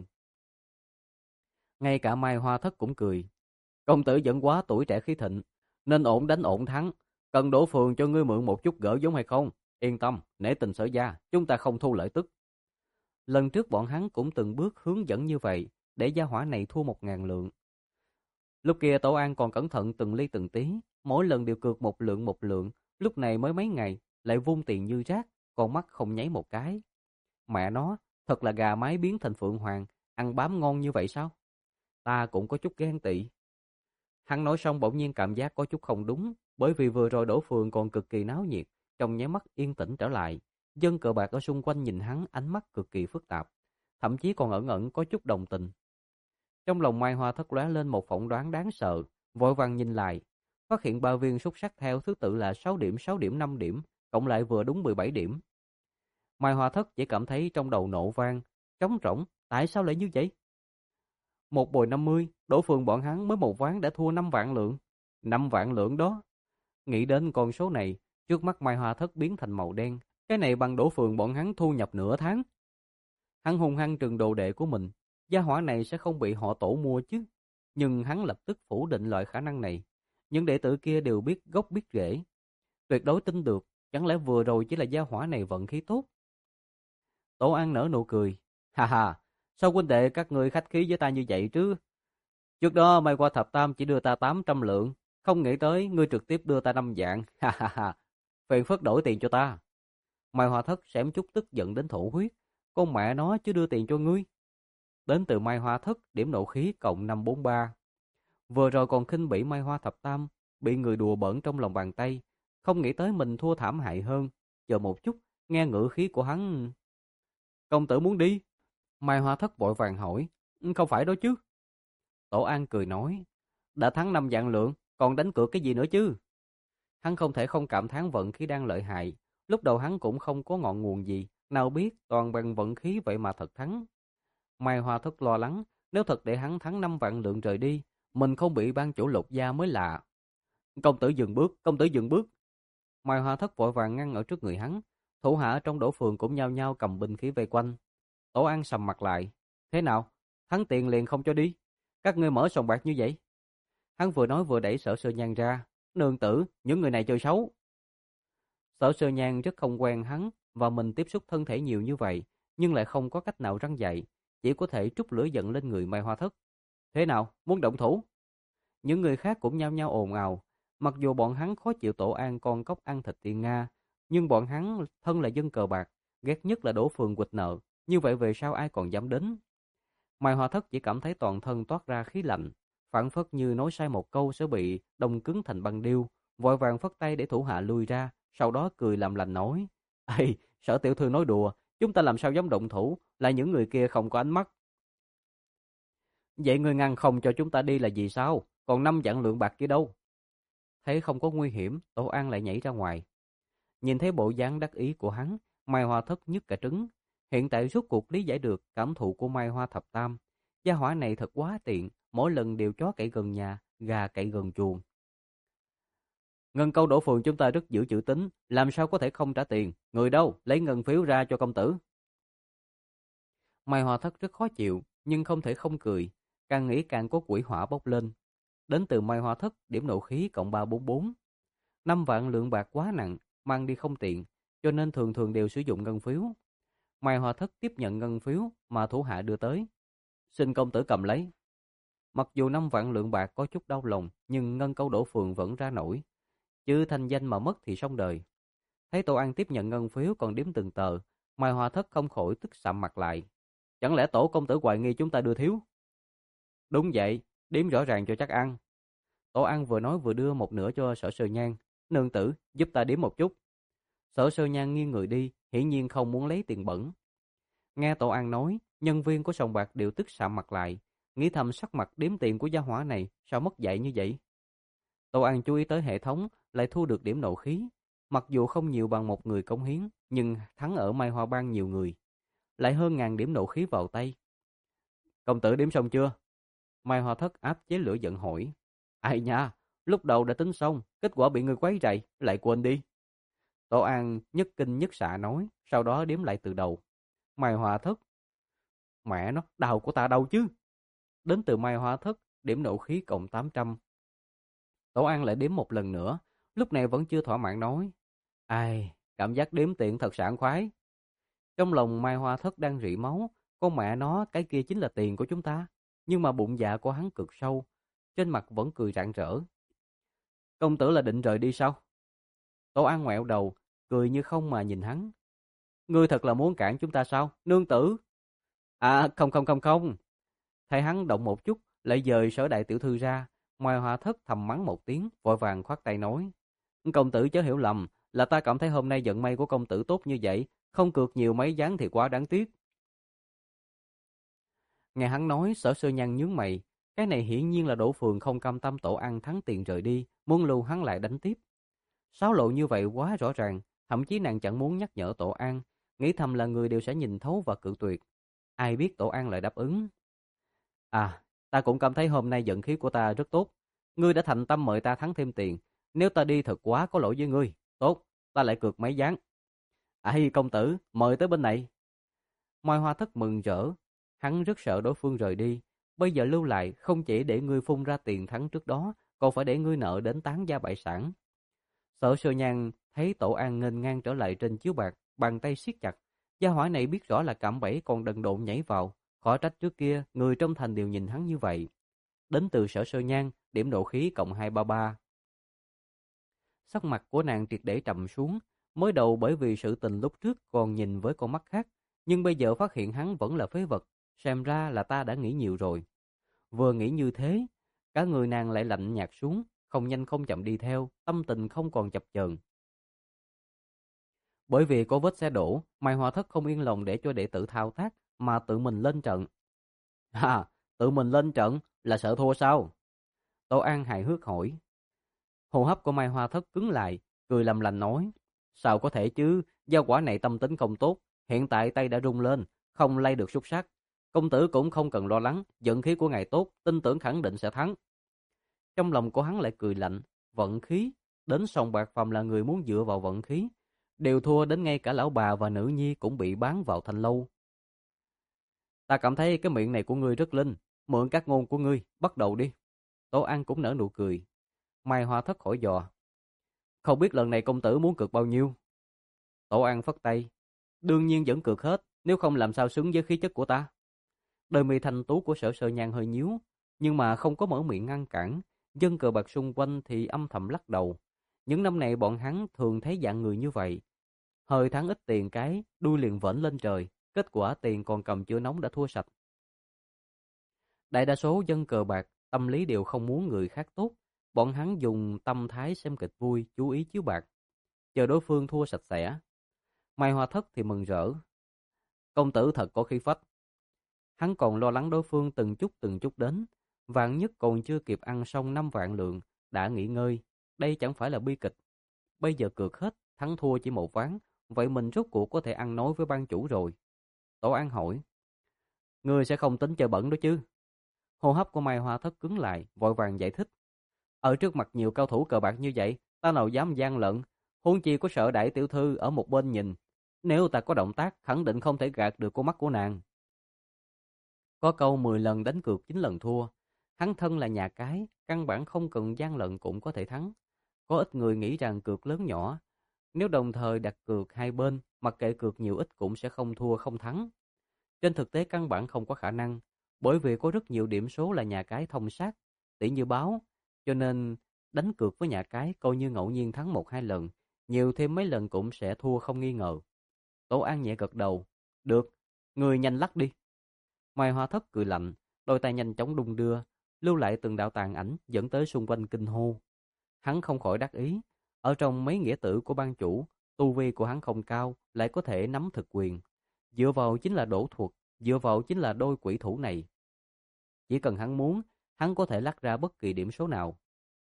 Ngay cả Mai Hoa Thất cũng cười. Công tử vẫn quá tuổi trẻ khí thịnh, nên ổn đánh ổn thắng. Cần đổ phường cho ngươi mượn một chút gỡ giống hay không? Yên tâm, nể tình sở gia, chúng ta không thu lợi tức. Lần trước bọn hắn cũng từng bước hướng dẫn như vậy, để gia hỏa này thua một ngàn lượng. Lúc kia Tổ An còn cẩn thận từng ly từng tí, mỗi lần đều cược một lượng một lượng, lúc này mới mấy ngày, lại vung tiền như rác, con mắt không nháy một cái. Mẹ nó, thật là gà mái biến thành phượng hoàng, ăn bám ngon như vậy sao? Ta cũng có chút ghen tị. Hắn nói xong bỗng nhiên cảm giác có chút không đúng, bởi vì vừa rồi đổ phường còn cực kỳ náo nhiệt, trong nháy mắt yên tĩnh trở lại. Dân cờ bạc ở xung quanh nhìn hắn ánh mắt cực kỳ phức tạp, thậm chí còn ẩn ẩn có chút đồng tình. Trong lòng Mai Hoa Thất lóe lên một phỏng đoán đáng sợ, vội vàng nhìn lại, phát hiện ba viên xúc sắc theo thứ tự là sáu điểm, sáu điểm, năm điểm, cộng lại vừa đúng mười bảy điểm. Mai Hoa Thất chỉ cảm thấy trong đầu nổ vang, trống rỗng, tại sao lại như vậy? Một bồi năm mươi, đổ phường bọn hắn mới một ván đã thua năm vạn lượng. Năm vạn lượng đó. Nghĩ đến con số này, trước mắt Mai Hoa Thất biến thành màu đen. Cái này bằng đổ phường bọn hắn thu nhập nửa tháng. Hắn hung hăng trừng đồ đệ của mình. Gia hỏa này sẽ không bị họ tổ mua chứ. Nhưng hắn lập tức phủ định loại khả năng này. Những đệ tử kia đều biết gốc biết rễ. Tuyệt đối tin được. Chẳng lẽ vừa rồi chỉ là gia hỏa này vận khí tốt? Tổ An nở nụ cười. Ha ha, sao huynh đệ các người khách khí với ta như vậy chứ? Trước đó Mai Hoa Thập Tam chỉ đưa ta tám trăm lượng, không nghĩ tới ngươi trực tiếp đưa ta năm vạn. Ha ha ha, phiền phức đổi tiền cho ta. Mai Hoa Thất xém chút tức giận đến thổ huyết, con mẹ nó chứ đưa tiền cho ngươi. Đến từ Mai Hoa Thất, điểm nộ khí cộng năm trăm bốn mươi ba. Vừa rồi còn khinh bỉ Mai Hoa Thập Tam, bị người đùa bỡn trong lòng bàn tay, không nghĩ tới mình thua thảm hại hơn. Chờ một chút, nghe ngữ khí của hắn. Công tử muốn đi? Mai Hoa Thất vội vàng hỏi. Không phải đó chứ. Tổ An cười nói. Đã thắng năm vạn lượng, còn đánh cược cái gì nữa chứ? Hắn không thể không cảm thán vận khí đang lợi hại. Lúc đầu hắn cũng không có ngọn nguồn gì, nào biết toàn bằng vận khí vậy mà thật thắng. Mai Hoa Thất lo lắng, nếu thật để hắn thắng năm vạn lượng rời đi, mình không bị ban chủ lột da mới lạ. Công tử dừng bước, công tử dừng bước. Mai Hoa Thất vội vàng ngăn ở trước người hắn, thủ hạ trong đổ phường cũng nhao nhao cầm binh khí vây quanh. Tổ An sầm mặt lại. Thế nào? Thắng tiền liền không cho đi. Các ngươi mở sòng bạc như vậy. Hắn vừa nói vừa đẩy Sở Sơ Nhan ra. Nương tử, những người này chơi xấu. Sở Sơ Nhan rất không quen hắn và mình tiếp xúc thân thể nhiều như vậy, nhưng lại không có cách nào răn dạy, chỉ có thể trút lửa giận lên người Mai Hoa Thất. Thế nào? Muốn động thủ? Những người khác cũng nhao nhao ồn ào. Mặc dù bọn hắn khó chịu Tổ An con cóc ăn thịt tiên Nga, nhưng bọn hắn thân là dân cờ bạc, ghét nhất là đổ phường quỵt nợ. Như vậy về sau ai còn dám đến? Mai Hoa Thất chỉ cảm thấy toàn thân toát ra khí lạnh, phảng phất như nói sai một câu sẽ bị đông cứng thành băng điêu, vội vàng phất tay để thủ hạ lui ra, sau đó cười làm lành nói: "Ê, Sở tiểu thư nói đùa, chúng ta làm sao dám động thủ, là những người kia không có ánh mắt." "Vậy ngươi ngăn không cho chúng ta đi là gì sao? Còn năm vạn lượng bạc kia đâu?" Thấy không có nguy hiểm, Tổ An lại nhảy ra ngoài. Nhìn thấy bộ dáng đắc ý của hắn, Mai Hoa Thất nhức cả trứng. Hiện tại rốt cuộc lý giải được cảm thụ của Mai Hoa Thập Tam. Gia hỏa này thật quá tiện, mỗi lần đều chó cậy gần nhà, gà cậy gần chuồng. Ngân câu đổ phường chúng ta rất giữ chữ tín, làm sao có thể không trả tiền? Người đâu, lấy ngân phiếu ra cho công tử. Mai Hoa Thất rất khó chịu, nhưng không thể không cười. Càng nghĩ càng có quỷ hỏa bốc lên. Đến từ Mai Hoa Thất, điểm nộ khí cộng ba trăm bốn mươi bốn. Năm vạn lượng bạc quá nặng, mang đi không tiện, cho nên thường thường đều sử dụng ngân phiếu. Mai Hoa Thất tiếp nhận ngân phiếu mà thủ hạ đưa tới. Xin công tử cầm lấy. Mặc dù năm vạn lượng bạc có chút đau lòng, nhưng ngân câu đổ phường vẫn ra nổi. Chứ thanh danh mà mất thì xong đời. Thấy Tổ An tiếp nhận ngân phiếu còn đếm từng tờ, Mai Hoa Thất không khỏi tức sạm mặt lại. Chẳng lẽ tổ công tử hoài nghi chúng ta đưa thiếu? Đúng vậy, đếm rõ ràng cho chắc ăn. Tổ An vừa nói vừa đưa một nửa cho Sở Sơ Nhan. Nương tử, giúp ta đếm một chút. Sở Sơ Nhan nghiêng người đi, hiển nhiên không muốn lấy tiền bẩn. Nghe Tổ An nói, nhân viên của sòng bạc đều tức sạm mặt lại, nghĩ thầm sắc mặt đếm tiền của gia hỏa này sao mất dạy như vậy. Tổ An chú ý tới hệ thống, lại thu được điểm nộ khí. Mặc dù không nhiều bằng một người cống hiến, nhưng thắng ở Mai Hoa Bang nhiều người. Lại hơn ngàn điểm nộ khí vào tay. Công tử đếm xong chưa? Mai Hoa Thất áp chế lửa giận hỏi. Ai nha, Lúc đầu đã tính xong, kết quả bị người quấy rầy, lại quên đi. Tổ An nhất kinh nhất xạ nói, sau đó đếm lại từ đầu. Mai Hoa Thất. Mẹ nó, đầu của ta đâu chứ? Đến từ Mai Hoa Thất, điểm nộ khí cộng tám trăm. Tổ An lại đếm một lần nữa, lúc này vẫn chưa thỏa mãn nói. Ai, cảm giác đếm tiền thật sảng khoái. Trong lòng Mai Hoa Thất đang rỉ máu, con mẹ nó cái kia chính là tiền của chúng ta. Nhưng mà bụng dạ của hắn cực sâu, trên mặt vẫn cười rạng rỡ. Công tử là định rời đi sao? Tổ An ngoẹo đầu, cười như không mà nhìn hắn. Ngươi thật là muốn cản chúng ta sao, nương tử? À không không không không. Thấy hắn động một chút, lại dời Sở đại tiểu thư ra. Mai Hoa Thất thầm mắng một tiếng, vội vàng khoát tay nói. Công tử chớ hiểu lầm, là ta cảm thấy hôm nay vận may của công tử tốt như vậy, không cược nhiều mấy ván thì quá đáng tiếc. Nghe hắn nói, Sở Sơ Nhan nhướng mày, cái này hiển nhiên là Đỗ Phường không cam tâm Tổ An thắng tiền rời đi, muốn lưu hắn lại đánh tiếp. Xáo lộ như vậy quá rõ ràng, thậm chí nàng chẳng muốn nhắc nhở Tổ An, nghĩ thầm là người đều sẽ nhìn thấu và cự tuyệt. Ai biết Tổ An lại đáp ứng. À, ta cũng cảm thấy hôm nay vận khí của ta rất tốt. Ngươi đã thành tâm mời ta thắng thêm tiền, nếu ta đi thật quá có lỗi với ngươi. Tốt, ta lại cược mấy ván. Ai công tử, mời tới bên này. Mai Hoa Thất mừng rỡ, hắn rất sợ đối phương rời đi. Bây giờ lưu lại không chỉ để ngươi phun ra tiền thắng trước đó, còn phải để ngươi nợ đến tán gia bại sản. Sở Sơ Nhan thấy Tổ An nghênh ngang trở lại trên chiếu bạc, bàn tay siết chặt. Gia hỏa này biết rõ là cạm bẫy còn đần độn nhảy vào, khỏi trách trước kia người trong thành đều nhìn hắn như vậy. Đến từ Sở Sơ Nhan, điểm độ khí cộng hai trăm ba mươi ba. Sắc mặt của nàng triệt để trầm xuống, mới đầu bởi vì sự tình lúc trước còn nhìn với con mắt khác, nhưng bây giờ phát hiện hắn vẫn là phế vật, xem ra là ta đã nghĩ nhiều rồi. Vừa nghĩ như thế, cả người nàng lại lạnh nhạt xuống, không nhanh không chậm đi theo, tâm tình không còn chập chờn. Bởi vì có vết xe đổ, Mai Hoa Thất không yên lòng để cho đệ tử thao tác, mà tự mình lên trận. À, tự mình lên trận là sợ thua sao? Tô An hài hước hỏi. Hô hấp của Mai Hoa Thất cứng lại, cười làm lành nói. Sao có thể chứ, gia quả này tâm tính không tốt, hiện tại tay đã rung lên, không lay được xúc sắc. Công tử cũng không cần lo lắng, vận khí của ngài tốt, tin tưởng khẳng định sẽ thắng. Trong lòng của hắn lại cười lạnh, vận khí, đến sòng bạc phàm là người muốn dựa vào vận khí, đều thua đến ngay cả lão bà và nữ nhi cũng bị bán vào thanh lâu. Ta cảm thấy cái miệng này của ngươi rất linh, mượn các ngôn của ngươi, bắt đầu đi. Tô An cũng nở nụ cười. Mai Hoa Thất hỏi dò. Không biết lần này công tử muốn cược bao nhiêu? Tô An phất tay. Đương nhiên vẫn cược hết, nếu không làm sao xứng với khí chất của ta. Đôi mi thanh tú của Sở Sơ Nhan hơi nhíu, nhưng mà không có mở miệng ngăn cản. Dân cờ bạc xung quanh thì âm thầm lắc đầu. Những năm này bọn hắn thường thấy dạng người như vậy. Hơi thắng ít tiền cái, đuôi liền vểnh lên trời, kết quả tiền còn cầm chưa nóng đã thua sạch. Đại đa số dân cờ bạc, tâm lý đều không muốn người khác tốt. Bọn hắn dùng tâm thái xem kịch vui, chú ý chiếu bạc, chờ đối phương thua sạch sẽ. Mai Hoa Thất thì mừng rỡ. Công tử thật có khí phách. Hắn còn lo lắng đối phương từng chút từng chút đến. Vạn nhất còn chưa kịp ăn xong năm vạn lượng, đã nghỉ ngơi. Đây chẳng phải là bi kịch. Bây giờ cược hết, thắng thua chỉ một ván. Vậy mình rốt cuộc có thể ăn nói với ban chủ rồi. Tổ An hỏi. Ngươi sẽ không tính chơi bẩn đó chứ? Hô hấp của Mai Hoa Thất cứng lại, vội vàng giải thích. Ở trước mặt nhiều cao thủ cờ bạc như vậy, ta nào dám gian lận, huống chi có Sở đại tiểu thư ở một bên nhìn. Nếu ta có động tác, khẳng định không thể gạt được con mắt của nàng. Có câu mười lần đánh cược chín lần thua. Hắn thân là nhà cái, căn bản không cần gian lận cũng có thể thắng. Có ít người nghĩ rằng cược lớn nhỏ, nếu đồng thời đặt cược hai bên, mặc kệ cược nhiều ít cũng sẽ không thua không thắng. Trên thực tế căn bản không có khả năng, bởi vì có rất nhiều điểm số là nhà cái thông sát, tỷ như báo, cho nên đánh cược với nhà cái coi như ngẫu nhiên thắng một hai lần, nhiều thêm mấy lần cũng sẽ thua không nghi ngờ. Tổ An nhẹ gật đầu, được, người nhanh lắc đi. Mai Hoa Thất cười lạnh, đôi tay nhanh chóng đung đưa, lưu lại từng đạo tàn ảnh dẫn tới xung quanh kinh hô. Hắn không khỏi đắc ý, ở trong mấy nghĩa tử của ban chủ, tu vi của hắn không cao, lại có thể nắm thực quyền. Dựa vào chính là đổ thuật, dựa vào chính là đôi quỷ thủ này. Chỉ cần hắn muốn, hắn có thể lắc ra bất kỳ điểm số nào.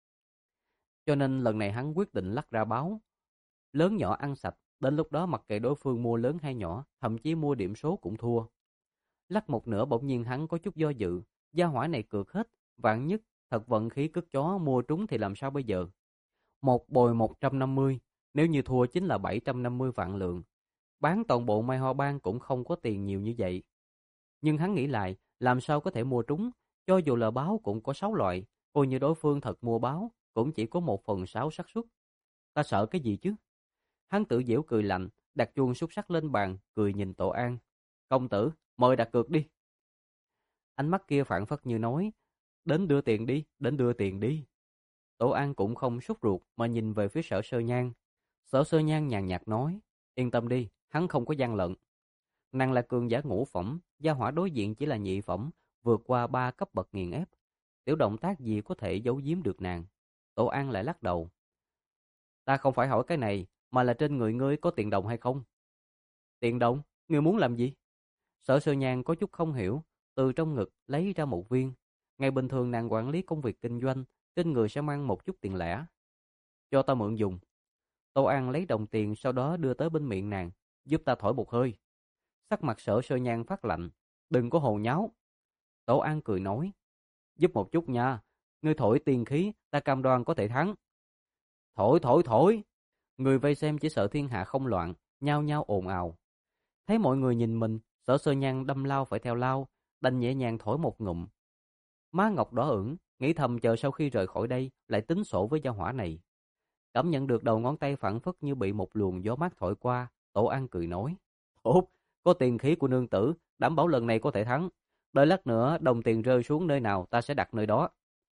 Cho nên lần này hắn quyết định lắc ra báo. Lớn nhỏ ăn sạch, đến lúc đó mặc kệ đối phương mua lớn hay nhỏ, thậm chí mua điểm số cũng thua. Lắc một nửa bỗng nhiên hắn có chút do dự, gia hỏa này cược hết, vạn nhất Thật vận khí cứt chó mua trúng thì làm sao bây giờ? Một bồi một trăm năm mươi, nếu như thua chính là bảy trăm năm mươi vạn lượng. Bán toàn bộ Mai Hoa Bang cũng không có tiền nhiều như vậy. Nhưng hắn nghĩ lại, làm sao có thể mua trúng, cho dù là báo cũng có sáu loại, coi như đối phương thật mua báo, cũng chỉ có một phần sáu xác suất. Ta sợ cái gì chứ? Hắn tự giễu cười lạnh, đặt chuông xúc sắc lên bàn, cười nhìn Tổ An. Công tử, mời đặt cược đi. Ánh mắt kia phảng phất như nói, đến đưa tiền đi, đến đưa tiền đi. Tổ An cũng không sốt ruột mà nhìn về phía Sở Sơ Nhan. Sở Sơ Nhan nhàn nhạt nói, yên tâm đi, hắn không có gian lận. Nàng là cường giả ngũ phẩm, gia hỏa đối diện chỉ là nhị phẩm, vượt qua ba cấp bậc nghiền ép. Tiểu động tác gì có thể giấu giếm được nàng? Tổ An lại lắc đầu. Ta không phải hỏi cái này, mà là trên người ngươi có tiền đồng hay không? Tiền đồng? Ngươi muốn làm gì? Sở Sơ Nhan có chút không hiểu, từ trong ngực lấy ra một viên. Ngày bình thường nàng quản lý công việc kinh doanh, trên người sẽ mang một chút tiền lẻ. Cho ta mượn dùng. Tô An lấy đồng tiền sau đó đưa tới bên miệng nàng, giúp ta thổi một hơi. Sắc mặt Sở Sơ Nhan phát lạnh, đừng có hồ nháo. Tổ An cười nói, giúp một chút nha, ngươi thổi tiền khí, ta cam đoan có thể thắng. Thổi thổi thổi. Người vây xem chỉ sợ thiên hạ không loạn, nhao nhao ồn ào. Thấy mọi người nhìn mình, Sở Sơ Nhan đâm lao phải theo lao, đành nhẹ nhàng thổi một ngụm. Má ngọc đỏ ửng, nghĩ thầm chờ sau khi rời khỏi đây lại tính sổ với gia hỏa này. Cảm nhận được đầu ngón tay phảng phất như bị một luồng gió mát thổi qua, Tổ An cười nói, tốt, có tiền khí của nương tử, đảm bảo lần này có thể thắng. Đợi lát nữa đồng tiền rơi xuống nơi nào ta sẽ đặt nơi đó.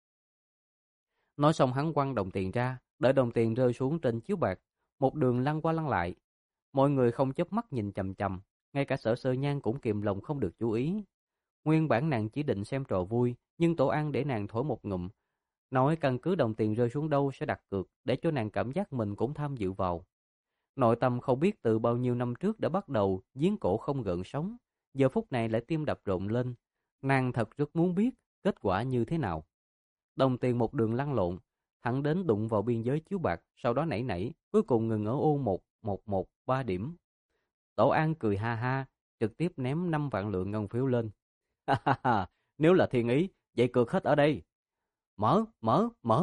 Nói xong hắn quăng đồng tiền ra, đợi đồng tiền rơi xuống trên chiếu bạc, một đường lăn qua lăn lại. Mọi người không chớp mắt nhìn chằm chằm, ngay cả Sở Sơ Nhan cũng kìm lòng không được chú ý. Nguyên bản nàng chỉ định xem trò vui, nhưng Tổ An để nàng thổi một ngụm, nói căn cứ đồng tiền rơi xuống đâu sẽ đặt cược, để cho nàng cảm giác mình cũng tham dự vào. Nội tâm không biết từ bao nhiêu năm trước đã bắt đầu giếng cổ không gợn sóng, giờ phút này lại tim đập rộn lên. Nàng thật rất muốn biết kết quả như thế nào. Đồng tiền một đường lăn lộn, thẳng đến đụng vào biên giới chiếu bạc, sau đó nảy nảy, cuối cùng ngừng ở ô một một một ba điểm. Tổ An cười ha ha, trực tiếp ném năm vạn lượng ngân phiếu lên. Ha ha ha, nếu là thiên ý, vậy cược hết ở đây. Mở, mở, mở.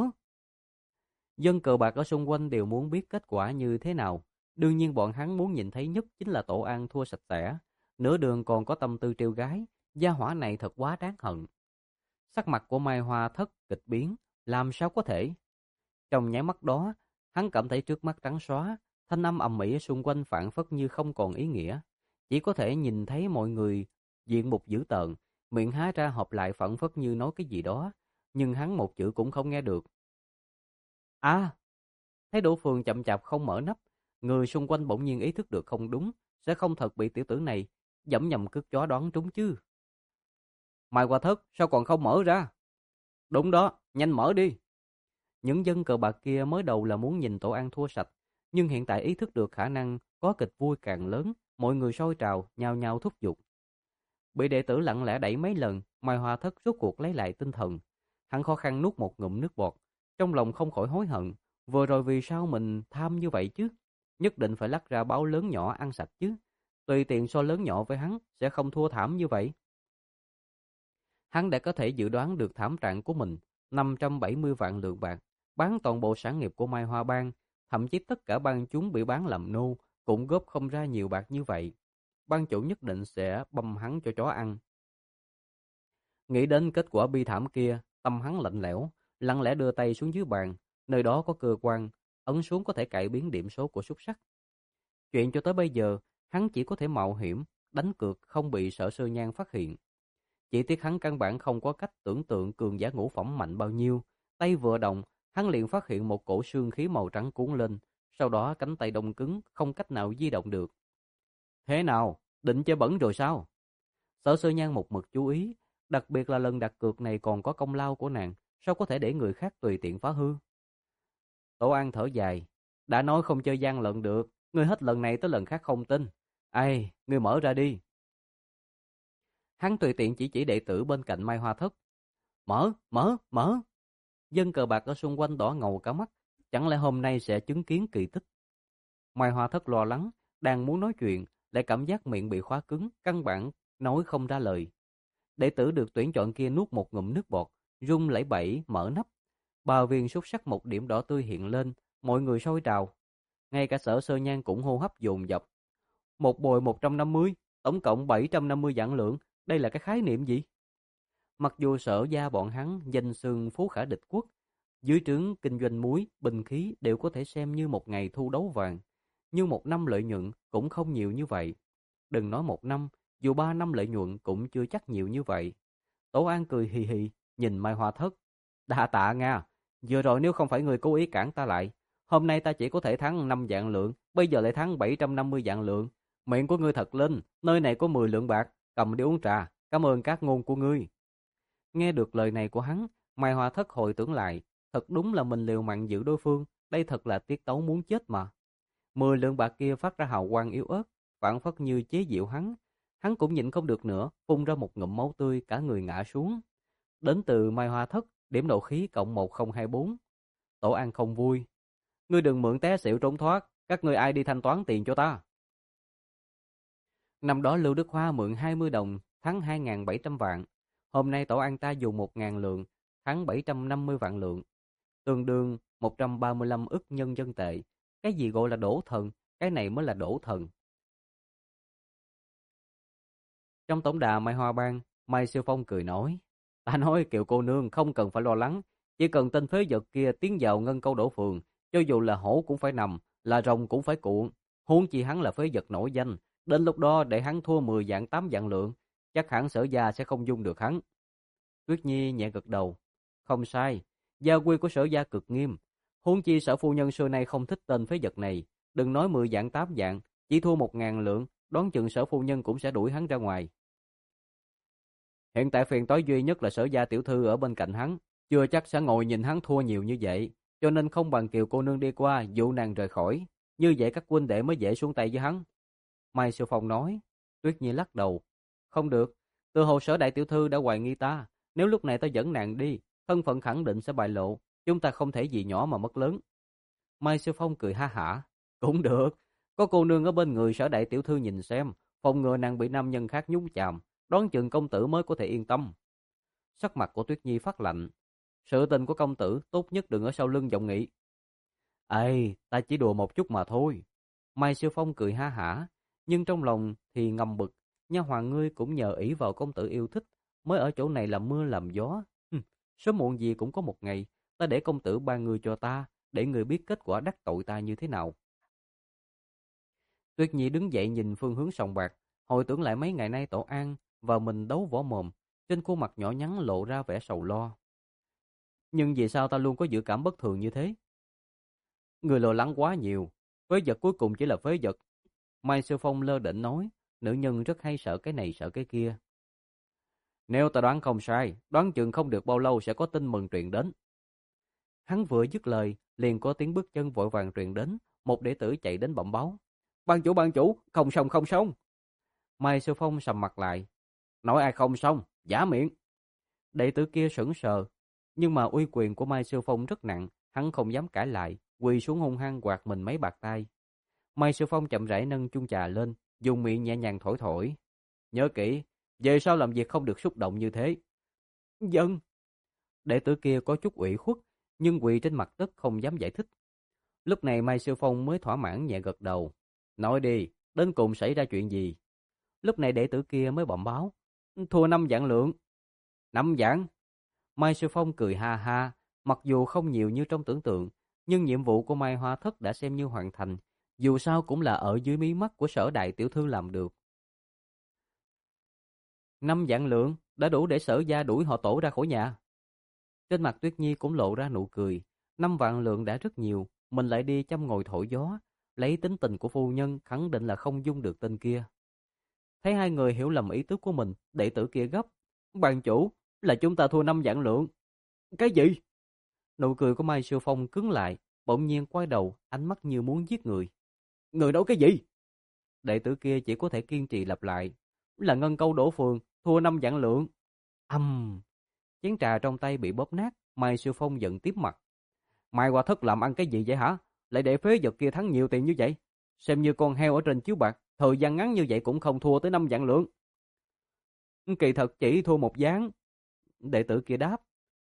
Dân cờ bạc ở xung quanh đều muốn biết kết quả như thế nào. Đương nhiên bọn hắn muốn nhìn thấy nhất chính là Tổ An thua sạch sẽ. Nửa đường còn có tâm tư trêu gái, gia hỏa này thật quá đáng hận. Sắc mặt của Mai Hoa Thất kịch biến, làm sao có thể? Trong nháy mắt đó, hắn cảm thấy trước mắt trắng xóa, thanh âm ầm ĩ xung quanh phảng phất như không còn ý nghĩa. Chỉ có thể nhìn thấy mọi người diện mục dữ tợn, miệng há ra hợp lại phảng phất như nói cái gì đó, nhưng hắn một chữ cũng không nghe được. À! Thấy Đỗ Phường chậm chạp không mở nắp, người xung quanh bỗng nhiên ý thức được không đúng, sẽ không thật bị tiểu tử này dẫm nhầm cứt chó đoán trúng chứ. Mai Hoa Thất, sao còn không mở ra? Đúng đó, nhanh mở đi. Những dân cờ bạc kia mới đầu là muốn nhìn Tổ An thua sạch, nhưng hiện tại ý thức được khả năng có kịch vui càng lớn, mọi người sôi trào, nhao nhao thúc giục. Bị đệ tử lặng lẽ đẩy mấy lần, Mai Hoa Thất rốt cuộc lấy lại tinh thần. Hắn khó khăn nuốt một ngụm nước bọt, trong lòng không khỏi hối hận, vừa rồi vì sao mình tham như vậy chứ? Nhất định phải lắc ra báo lớn nhỏ ăn sạch chứ. Tùy tiện so lớn nhỏ với hắn sẽ không thua thảm như vậy. Hắn đã có thể dự đoán được thảm trạng của mình, năm trăm bảy mươi vạn lượng bạc, bán toàn bộ sản nghiệp của Mai Hoa Bang, thậm chí tất cả bang chúng bị bán làm nô, cũng góp không ra nhiều bạc như vậy. Ban chủ nhất định sẽ băm hắn cho chó ăn. Nghĩ đến kết quả bi thảm kia, tâm hắn lạnh lẽo, lặng lẽ đưa tay xuống dưới bàn, nơi đó có cơ quan, ấn xuống có thể cải biến điểm số của xúc sắc. Chuyện cho tới bây giờ, hắn chỉ có thể mạo hiểm, đánh cược không bị Sở Sơ Nhan phát hiện. Chỉ tiếc hắn căn bản không có cách tưởng tượng cường giả ngũ phẩm mạnh bao nhiêu. Tay vừa động, hắn liền phát hiện một cổ xương khí màu trắng cuốn lên, sau đó cánh tay đông cứng, không cách nào di động được. Thế nào, định chơi bẩn rồi sao? Sở Sơ Nhan một mực chú ý, đặc biệt là lần đặt cược này còn có công lao của nàng, sao có thể để người khác tùy tiện phá hư? Tổ An thở dài, đã nói không chơi gian lận được, ngươi hết lần này tới lần khác không tin. Ai, ngươi mở ra đi. Hắn tùy tiện chỉ chỉ đệ tử bên cạnh Mai Hoa Thất. Mở, mở, mở. Dân cờ bạc ở xung quanh đỏ ngầu cả mắt, chẳng lẽ hôm nay sẽ chứng kiến kỳ tích? Mai Hoa Thất lo lắng, đang muốn nói chuyện, lại cảm giác miệng bị khóa cứng, căn bản nói không ra lời. Đệ tử được tuyển chọn kia nuốt một ngụm nước bọt, rung lẩy bẩy mở nắp. Ba viên xúc sắc một điểm đỏ tươi hiện lên, mọi người sôi trào. Ngay cả Sở Sơ Nhan cũng hô hấp dồn dập. Một bồi một trăm năm mươi, tổng cộng bảy trăm năm mươi vạn lượng, đây là cái khái niệm gì? Mặc dù Sở gia bọn hắn danh xưng phú khả địch quốc, dưới trướng kinh doanh muối, binh khí đều có thể xem như một ngày thu đấu vàng, nhưng một năm lợi nhuận cũng không nhiều như vậy. Đừng nói một năm, dù ba năm lợi nhuận cũng chưa chắc nhiều như vậy. Tố An cười hì hì, nhìn Mai Hoa Thất. Đa tạ Nga, vừa rồi nếu không phải người cố ý cản ta lại, hôm nay ta chỉ có thể thắng năm vạn lượng, bây giờ lại thắng bảy trăm năm mươi vạn lượng. Miệng của ngươi thật linh, nơi này có mười lượng bạc, cầm đi uống trà, cảm ơn các ngôn của ngươi. Nghe được lời này của hắn, Mai Hoa Thất hồi tưởng lại, thật đúng là mình liều mạng giữ đối phương, đây thật là tiết tấu muốn chết mà. Mười lượng bạc kia phát ra hào quang yếu ớt, phảng phất như chế giễu hắn. Hắn cũng nhịn không được nữa, phun ra một ngụm máu tươi, cả người ngã xuống. Đến từ Mai Hoa Thất, điểm độ khí cộng một không hai bốn. Tổ An không vui. Ngươi đừng mượn té xỉu trốn thoát, các ngươi ai đi thanh toán tiền cho ta. Năm đó Lưu Đức Hoa mượn hai mươi đồng, thắng hai nghìn bảy trăm vạn. Hôm nay Tổ An ta dùng một nghìn lượng, thắng bảy trăm năm mươi vạn lượng. Tương đương một trăm ba mươi lăm ức nhân dân tệ. Cái gì gọi là đổ thần, cái này mới là đổ thần. Trong tổng đà Mai Hoa Bang, Mai Siêu Phong cười nói. Ta nói Kiều cô nương không cần phải lo lắng, chỉ cần tên phế vật kia tiến vào ngân câu đổ phường, cho dù là hổ cũng phải nằm, là rồng cũng phải cuộn. Huống chi hắn là phế vật nổi danh, đến lúc đó để hắn thua mười vạn tám vạn lượng, chắc hẳn Sở gia sẽ không dung được hắn. Tuyết Nhi nhẹ gật đầu. Không sai, gia quy của Sở gia cực nghiêm. Huống chi Sở phu nhân xưa nay không thích tên phế vật này, đừng nói mười vạn tám vạn, chỉ thua một ngàn lượng, đoán chừng Sở phu nhân cũng sẽ đuổi hắn ra ngoài. Hiện tại phiền toái duy nhất là Sở gia tiểu thư ở bên cạnh hắn, chưa chắc sẽ ngồi nhìn hắn thua nhiều như vậy, cho nên không bằng Kiều cô nương đi qua dụ nàng rời khỏi, như vậy các huynh đệ mới dễ xuống tay với hắn. Mai Siêu Phong nói. Tuyết Nhi lắc đầu. Không được, từ hồ Sở đại tiểu thư đã hoài nghi ta, nếu lúc này ta dẫn nàng đi, thân phận khẳng định sẽ bại lộ, chúng ta không thể vì nhỏ mà mất lớn. Mai Siêu Phong cười ha hả. Cũng được, có cô nương ở bên người Sở đại tiểu thư nhìn xem, phòng ngừa nàng bị nam nhân khác nhúng chàm, đoán chừng công tử mới có thể yên tâm. Sắc mặt của Tuyết Nhi phát lạnh. Sự tình của công tử tốt nhất đừng ở sau lưng giọng nghị. Ê, ta chỉ đùa một chút mà thôi. Mai Siêu Phong cười ha hả, nhưng trong lòng thì ngầm bực. Nha hoàng ngươi cũng nhờ ỷ vào công tử yêu thích, mới ở chỗ này làm mưa làm gió. Hừm, sớm muộn gì cũng có một ngày, ta để công tử ban ngươi cho ta, để ngươi biết kết quả đắc tội ta như thế nào. Tuyết Nhi đứng dậy nhìn phương hướng sòng bạc, hồi tưởng lại mấy ngày nay Tổ An và mình đấu võ mồm, trên khuôn mặt nhỏ nhắn lộ ra vẻ sầu lo. Nhưng vì sao ta luôn có dự cảm bất thường như thế? Người lo lắng quá nhiều, phế vật cuối cùng chỉ là phế vật. Mai Siêu Phong lơ đễnh nói, nữ nhân rất hay sợ cái này sợ cái kia. Nếu ta đoán không sai, đoán chừng không được bao lâu sẽ có tin mừng truyền đến. Hắn vừa dứt lời, liền có tiếng bước chân vội vàng truyền đến, một đệ tử chạy đến bẩm báo. Ban chủ ban chủ, không xong không xong. Mai Siêu Phong sầm mặt lại. Nói ai không xong, giả miệng. Đệ tử kia sững sờ, nhưng mà uy quyền của Mai Siêu Phong rất nặng, hắn không dám cãi lại, quỳ xuống hung hăng quạt mình mấy bạt tay. Mai Siêu Phong chậm rãi nâng chung trà lên, dùng miệng nhẹ nhàng thổi thổi. Nhớ kỹ, về sau làm việc không được xúc động như thế. Dân. Đệ tử kia có chút ủy khuất, nhưng quỳ trên mặt đất không dám giải thích. Lúc này Mai Siêu Phong mới thỏa mãn nhẹ gật đầu. Nói đi, đến cùng xảy ra chuyện gì? Lúc này đệ tử kia mới bẩm báo. Thua năm vạn lượng. Năm vạn? Mai Siêu Phong cười ha ha, mặc dù không nhiều như trong tưởng tượng, nhưng nhiệm vụ của Mai Hoa Thất đã xem như hoàn thành, dù sao cũng là ở dưới mí mắt của Sở đại tiểu thư làm được. Năm vạn lượng đã đủ để Sở gia đuổi họ Tổ ra khỏi nhà. Trên mặt Tuyết Nhi cũng lộ ra nụ cười, năm vạn lượng đã rất nhiều, mình lại đi chăm ngồi thổi gió, lấy tính tình của phu nhân khẳng định là không dung được tên kia. Thấy hai người hiểu lầm ý tứ của mình, đệ tử kia gấp. Bàn chủ, là chúng ta thua năm vạn lượng. Cái gì? Nụ cười của Mai Siêu Phong cứng lại, bỗng nhiên quay đầu, ánh mắt như muốn giết người. Người nói cái gì? Đệ tử kia chỉ có thể kiên trì lặp lại. Là ngân câu đổ phường, thua năm vạn lượng. Âm! Uhm. Chén trà trong tay bị bóp nát, Mai Siêu Phong giận tiếp mặt. Mai Hoa Thất làm ăn cái gì vậy hả? Lại để phế vật kia thắng nhiều tiền như vậy? Xem như con heo ở trên chiếu bạc, thời gian ngắn như vậy cũng không thua tới năm vạn lượng. Kỳ thật chỉ thua một ván. Đệ tử kia đáp.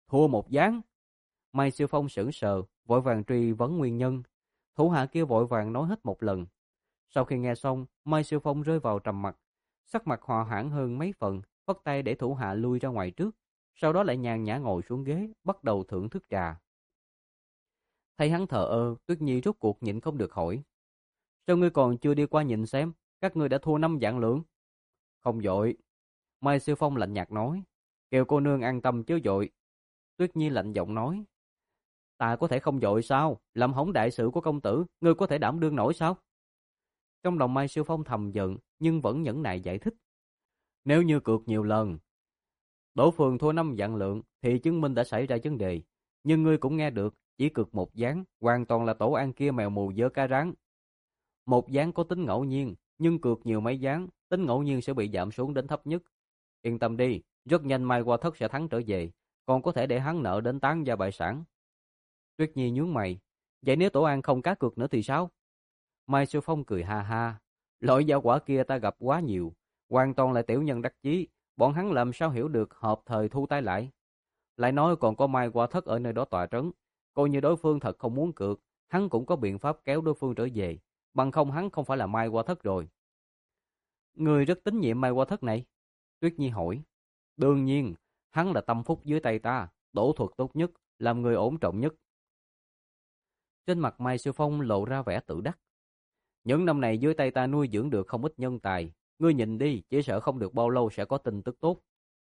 Thua một ván. Mai Siêu Phong sững sờ, vội vàng truy vấn nguyên nhân. Thủ hạ kia vội vàng nói hết một lần. Sau khi nghe xong, Mai Siêu Phong rơi vào trầm mặc, sắc mặt hòa hoãn hơn mấy phần, vất tay để thủ hạ lui ra ngoài trước, sau đó lại nhàn nhã ngồi xuống ghế, bắt đầu thưởng thức trà. Thấy hắn thờ ơ, Tuyết Nhi rốt cuộc nhịn không được hỏi: sao ngươi còn chưa đi qua nhìn xem, các ngươi đã thua năm vạn lượng? Không vội. Mai Siêu Phong lạnh nhạt nói. Kêu cô nương an tâm chứ vội. Tuyết Nhi lạnh giọng nói. Ta có thể không vội sao? Làm hỏng đại sự của công tử, ngươi có thể đảm đương nổi sao? Trong lòng Mai Siêu Phong thầm giận, nhưng vẫn nhẫn nại giải thích. Nếu như cược nhiều lần, đối phương thua năm vạn lượng, thì chứng minh đã xảy ra vấn đề. Nhưng ngươi cũng nghe được, chỉ cược một ván, hoàn toàn là tổ ăn kia mèo mù dơ cá rán. Một ván có tính ngẫu nhiên, nhưng cược nhiều mấy ván, tính ngẫu nhiên sẽ bị giảm xuống đến thấp nhất. Yên tâm đi, rất nhanh Mai Qua Thất sẽ thắng trở về, còn có thể để hắn nợ đến tán gia bại sản. Tuyết Nhi nhướng mày, vậy nếu tổ an không cá cược nữa thì sao? Mai Siêu Phong cười ha ha, loại gia quả kia ta gặp quá nhiều, hoàn toàn là tiểu nhân đắc chí, bọn hắn làm sao hiểu được hợp thời thu tay lại. Lại nói còn có Mai Qua Thất ở nơi đó tọa trấn, coi như đối phương thật không muốn cược, hắn cũng có biện pháp kéo đối phương trở về, bằng không hắn không phải là Mai Qua Thất rồi. Người rất tín nhiệm Mai Qua Thất này? Tuyết Nhi hỏi. Đương nhiên, hắn là tâm phúc dưới tay ta, đổ thuật tốt nhất, làm người ổn trọng nhất. Trên mặt Mai Siêu Phong lộ ra vẻ tự đắc. Những năm này dưới tay ta nuôi dưỡng được không ít nhân tài, ngươi nhìn đi, chỉ sợ không được bao lâu sẽ có tin tức tốt.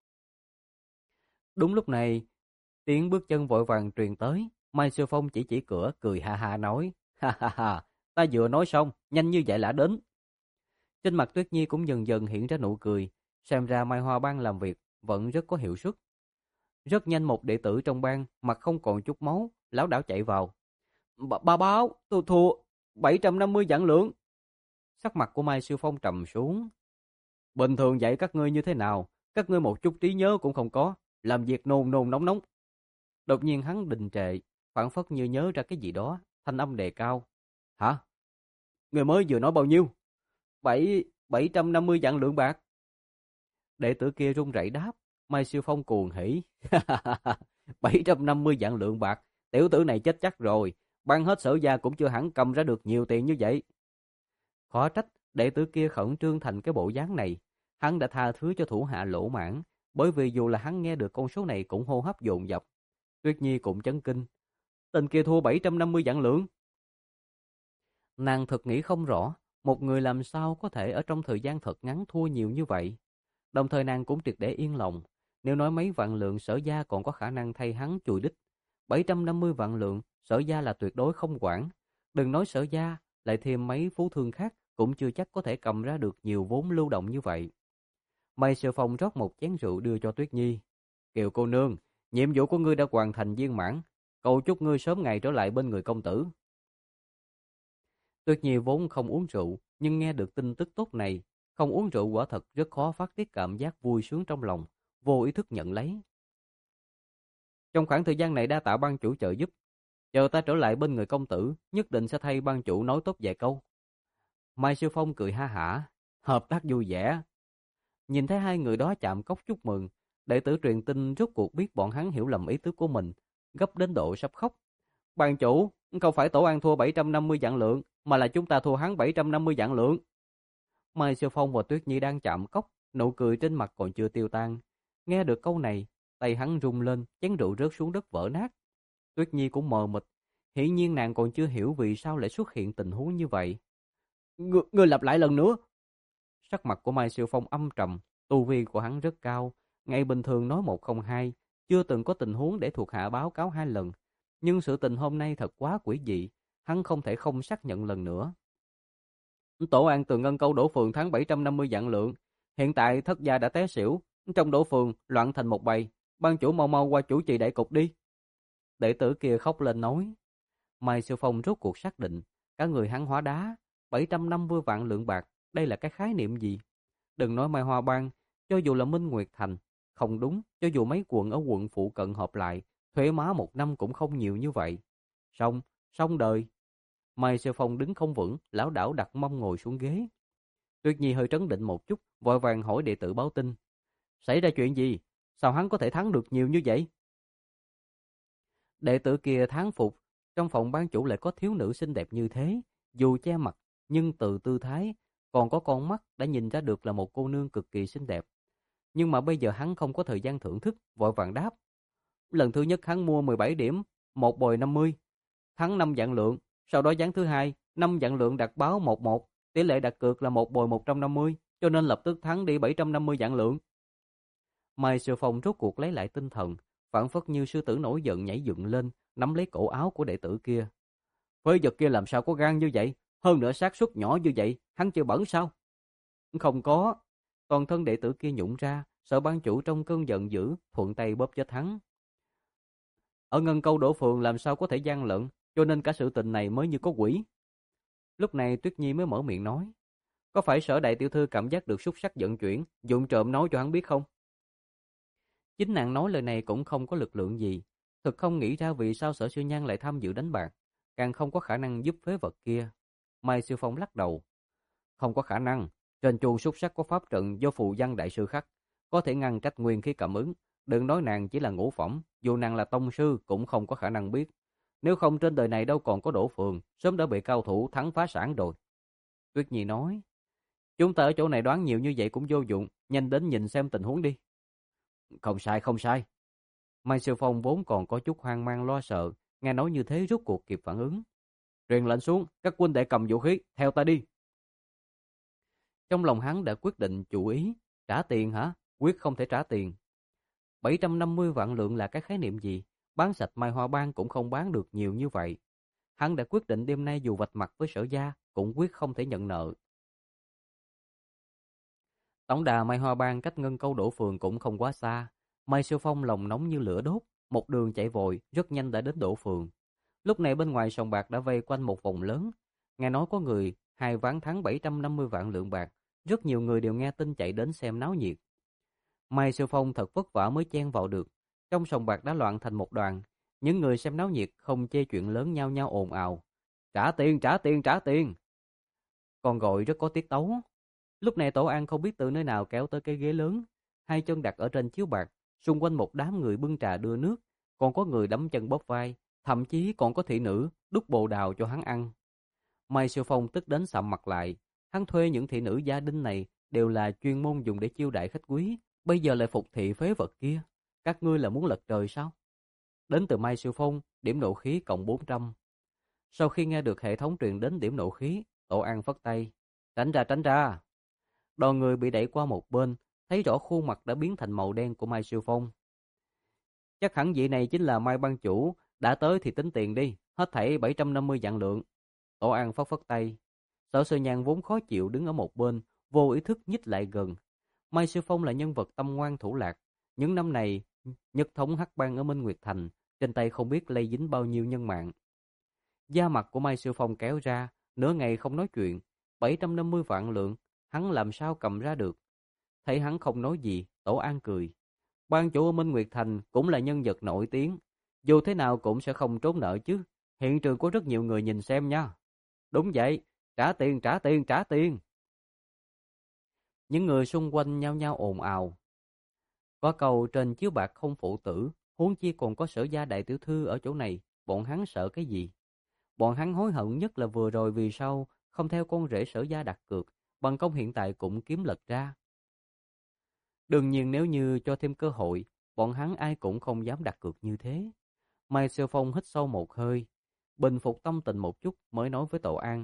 Đúng lúc này, tiếng bước chân vội vàng truyền tới, Mai Siêu Phong chỉ chỉ cửa cười ha ha nói, ha ha ha, ta vừa nói xong, nhanh như vậy là đến. Trên mặt Tuyết Nhi cũng dần dần hiện ra nụ cười, xem ra Mai Hoa Bang làm việc vẫn rất có hiệu suất. Rất nhanh một đệ tử trong bang mặt không còn chút máu, lảo đảo chạy vào. Bà báo, tôi thua bảy trăm năm mươi vạn lượng. Sắc mặt của Mai Siêu Phong trầm xuống. Bình thường dạy các ngươi như thế nào, các ngươi một chút trí nhớ cũng không có, làm việc nôn nôn nóng nóng. Đột nhiên hắn đình trệ, phảng phất như nhớ ra cái gì đó, thanh âm đề cao. Hả? Người mới vừa nói bao nhiêu? Bảy, bảy trăm năm mươi vạn lượng bạc. Đệ tử kia run rẩy đáp. Mai Siêu Phong cuồng hỉ. bảy trăm năm mươi vạn lượng bạc, tiểu tử này chết chắc rồi, ban hết Sở gia cũng chưa hẳn cầm ra được nhiều tiền như vậy. Khó trách đệ tử kia khẩn trương thành cái bộ dáng này, hắn đã tha thứ cho thủ hạ lỗ mãn, bởi vì dù là hắn nghe được con số này cũng hô hấp dồn dập. Tuyết Nhi cũng chấn kinh. Tên kia thua bảy trăm năm mươi vạn lượng. Nàng thật nghĩ không rõ, một người làm sao có thể ở trong thời gian thật ngắn thua nhiều như vậy. Đồng thời nàng cũng triệt để yên lòng, nếu nói mấy vạn lượng Sở gia còn có khả năng thay hắn chùi đích, bảy trăm năm mươi vạn lượng Sở gia là tuyệt đối không quản. Đừng nói Sở gia, lại thêm mấy phú thương khác cũng chưa chắc có thể cầm ra được nhiều vốn lưu động như vậy. Mai Siêu Phong rót một chén rượu đưa cho Tuyết Nhi. Kiều cô nương, nhiệm vụ của ngươi đã hoàn thành viên mãn, cầu chúc ngươi sớm ngày trở lại bên người công tử. Tuyết Nhi vốn không uống rượu, nhưng nghe được tin tức tốt này, không uống rượu quả thật rất khó phát tiết cảm giác vui sướng trong lòng, vô ý thức nhận lấy. Trong khoảng thời gian này đa tạ ban chủ trợ giúp, chờ ta trở lại bên người công tử, nhất định sẽ thay ban chủ nói tốt vài câu. Mai Siêu Phong cười ha hả, hợp tác vui vẻ. Nhìn thấy hai người đó chạm cốc chúc mừng, đệ tử truyền tin rốt cuộc biết bọn hắn hiểu lầm ý tứ của mình, gấp đến độ sắp khóc. Ban chủ, không phải tổ an thua bảy trăm năm mươi vạn lượng, mà là chúng ta thua hắn bảy trăm năm mươi vạn lượng. Mai Siêu Phong và Tuyết Nhi đang chạm cốc, nụ cười trên mặt còn chưa tiêu tan. Nghe được câu này, tay hắn rung lên, chén rượu rớt xuống đất vỡ nát. Tuyết Nhi cũng mờ mịt, hiển nhiên nàng còn chưa hiểu vì sao lại xuất hiện tình huống như vậy. Ngươi, ngươi lặp lại lần nữa. Sắc mặt của Mai Siêu Phong âm trầm, tu vi của hắn rất cao, ngày bình thường nói một không hai, chưa từng có tình huống để thuộc hạ báo cáo hai lần. Nhưng sự tình hôm nay thật quá quỷ dị, hắn không thể không xác nhận lần nữa. Tổ an từ ngân câu đổ phường thắng bảy trăm năm mươi vạn lượng, hiện tại thất gia đã té xỉu, trong đổ phường loạn thành một bầy, ban chủ mau mau qua chủ trì đại cục đi. Đệ tử kia khóc lên nói. Mai Siêu Phong rốt cuộc xác định, cả người hắn hóa đá, bảy trăm năm mươi vạn lượng bạc, đây là cái khái niệm gì? Đừng nói Mai Hoa Bang, cho dù là Minh Nguyệt Thành, không đúng, cho dù mấy quận ở quận phụ cận hợp lại, thuế má một năm cũng không nhiều như vậy. Xong, xong đời. Mai Siêu Phong đứng không vững, lảo đảo đặt mông ngồi xuống ghế. Tuyết Nhi hơi trấn định một chút, vội vàng hỏi đệ tử báo tin. Xảy ra chuyện gì? Sao hắn có thể thắng được nhiều như vậy? Đệ tử kia thán phục, trong phòng ban chủ lại có thiếu nữ xinh đẹp như thế, dù che mặt, nhưng từ tư thái, còn có con mắt đã nhìn ra được là một cô nương cực kỳ xinh đẹp. Nhưng mà bây giờ hắn không có thời gian thưởng thức, vội vàng đáp. Lần thứ nhất hắn mua mười bảy điểm, một bồi năm mươi, thắng năm vạn lượng, sau đó ván thứ hai, năm vạn lượng đặt báo một một, tỷ lệ đặt cược là một bồi một trăm năm mươi, cho nên lập tức thắng đi bảy trăm năm mươi vạn lượng. Mai Siêu Phong rốt cuộc lấy lại tinh thần, phảng phất như sư tử nổi giận nhảy dựng lên, nắm lấy cổ áo của đệ tử kia. Phế vật kia làm sao có gan như vậy? Hơn nữa xác suất nhỏ như vậy, hắn chưa bẩn sao? Không có. Toàn thân đệ tử kia nhũng ra, sợ ban chủ trong cơn giận dữ, thuận tay bóp chết hắn. Ở Ngân Câu Đổ Phường làm sao có thể gian lận, cho nên cả sự tình này mới như có quỷ. Lúc này Tuyết Nhi mới mở miệng nói. Có phải Sở đại tiểu thư cảm giác được xúc sắc vận chuyển, vụng trộm nói cho hắn biết không? Chính nàng nói lời này cũng không có lực lượng gì. Thực không nghĩ ra vì sao Sở Sư Nhan lại tham dự đánh bạc, càng không có khả năng giúp phế vật kia. Mai Siêu Phong lắc đầu. Không có khả năng, trên chuông xúc sắc có pháp trận do phù văn đại sư khắc, có thể ngăn cách nguyên khí cảm ứng. Đừng nói nàng chỉ là ngũ phẩm, dù nàng là tông sư cũng không có khả năng biết. Nếu không trên đời này đâu còn có Đổ Phường, sớm đã bị cao thủ thắng phá sản rồi. Tuyết Nhi nói. Chúng ta ở chỗ này đoán nhiều như vậy cũng vô dụng, nhanh đến nhìn xem tình huống đi. Không sai, không sai. Mai Siêu Phong vốn còn có chút hoang mang lo sợ, nghe nói như thế rút cuộc kịp phản ứng. Truyền lệnh xuống, các huynh đệ cầm vũ khí, theo ta đi. Trong lòng hắn đã quyết định chủ ý, trả tiền hả? Quyết không thể trả tiền. bảy trăm năm mươi vạn lượng là cái khái niệm gì? Bán sạch Mai Hoa Bang cũng không bán được nhiều như vậy. Hắn đã quyết định đêm nay dù vạch mặt với Sở gia, cũng quyết không thể nhận nợ. Tổng đà Mai Hoa Bang cách Ngân Câu Đổ Phường cũng không quá xa. Mai Siêu Phong lòng nóng như lửa đốt, một đường chạy vội, rất nhanh đã đến Đổ Phường. Lúc này bên ngoài sòng bạc đã vây quanh một vòng lớn. Nghe nói có người hai ván thắng bảy trăm năm mươi vạn lượng bạc, rất nhiều người đều nghe tin chạy đến xem náo nhiệt. Mai Siêu Phong thật vất vả mới chen vào được. Trong sòng bạc đã loạn thành một đoàn. Những người xem náo nhiệt không chê chuyện lớn nhao nhao ồn ào. Trả tiền, trả tiền, trả tiền. Còn gọi rất có tiết tấu. Lúc này Tổ An không biết từ nơi nào kéo tới cái ghế lớn, hai chân đặt ở trên chiếu bạc, xung quanh một đám người bưng trà đưa nước, còn có người đấm chân bóp vai, thậm chí còn có thị nữ đút bồ đào cho hắn ăn. Mai Siêu Phong tức đến sạm mặt lại, hắn thuê những thị nữ gia đình này đều là chuyên môn dùng để chiêu đãi khách quý, bây giờ lại phục thị phế vật kia, các ngươi là muốn lật trời sao? Đến từ Mai Siêu Phong, điểm nộ khí cộng bốn trăm. Sau khi nghe được hệ thống truyền đến điểm nộ khí, Tổ An phất tay, tránh ra tránh ra. Đoàn người bị đẩy qua một bên, thấy rõ khuôn mặt đã biến thành màu đen của Mai Siêu Phong. Chắc hẳn vị này chính là Mai ban chủ, đã tới thì tính tiền đi, hết thảy bảy trăm năm mươi vạn lượng. Tổ An phất phất tay. Sở Sư Nhan vốn khó chịu đứng ở một bên, vô ý thức nhích lại gần. Mai Siêu Phong là nhân vật tâm ngoan thủ lạc. Những năm này, nhất thống hắc bang ở Minh Nguyệt Thành, trên tay không biết lây dính bao nhiêu nhân mạng. Da mặt của Mai Siêu Phong kéo ra, nửa ngày không nói chuyện, bảy trăm năm mươi vạn lượng, hắn làm sao cầm ra được. Thấy hắn không nói gì, Tổ An cười. Ban chủ ở Minh Nguyệt Thành cũng là nhân vật nổi tiếng, dù thế nào cũng sẽ không trốn nợ chứ. Hiện trường có rất nhiều người nhìn xem nha. Đúng vậy, trả tiền, trả tiền, trả tiền. Những người xung quanh nhao nhao ồn ào. Có câu trên chiếu bạc không phụ tử, huống chi còn có Sở gia đại tiểu thư ở chỗ này, bọn hắn sợ cái gì? Bọn hắn hối hận nhất là vừa rồi vì sao không theo con rể Sở gia đặt cược, bằng công hiện tại cũng kiếm lật ra. Đương nhiên nếu như cho thêm cơ hội, bọn hắn ai cũng không dám đặt cược như thế. Mai Siêu Phong hít sâu một hơi, bình phục tâm tình một chút mới nói với Tổ An.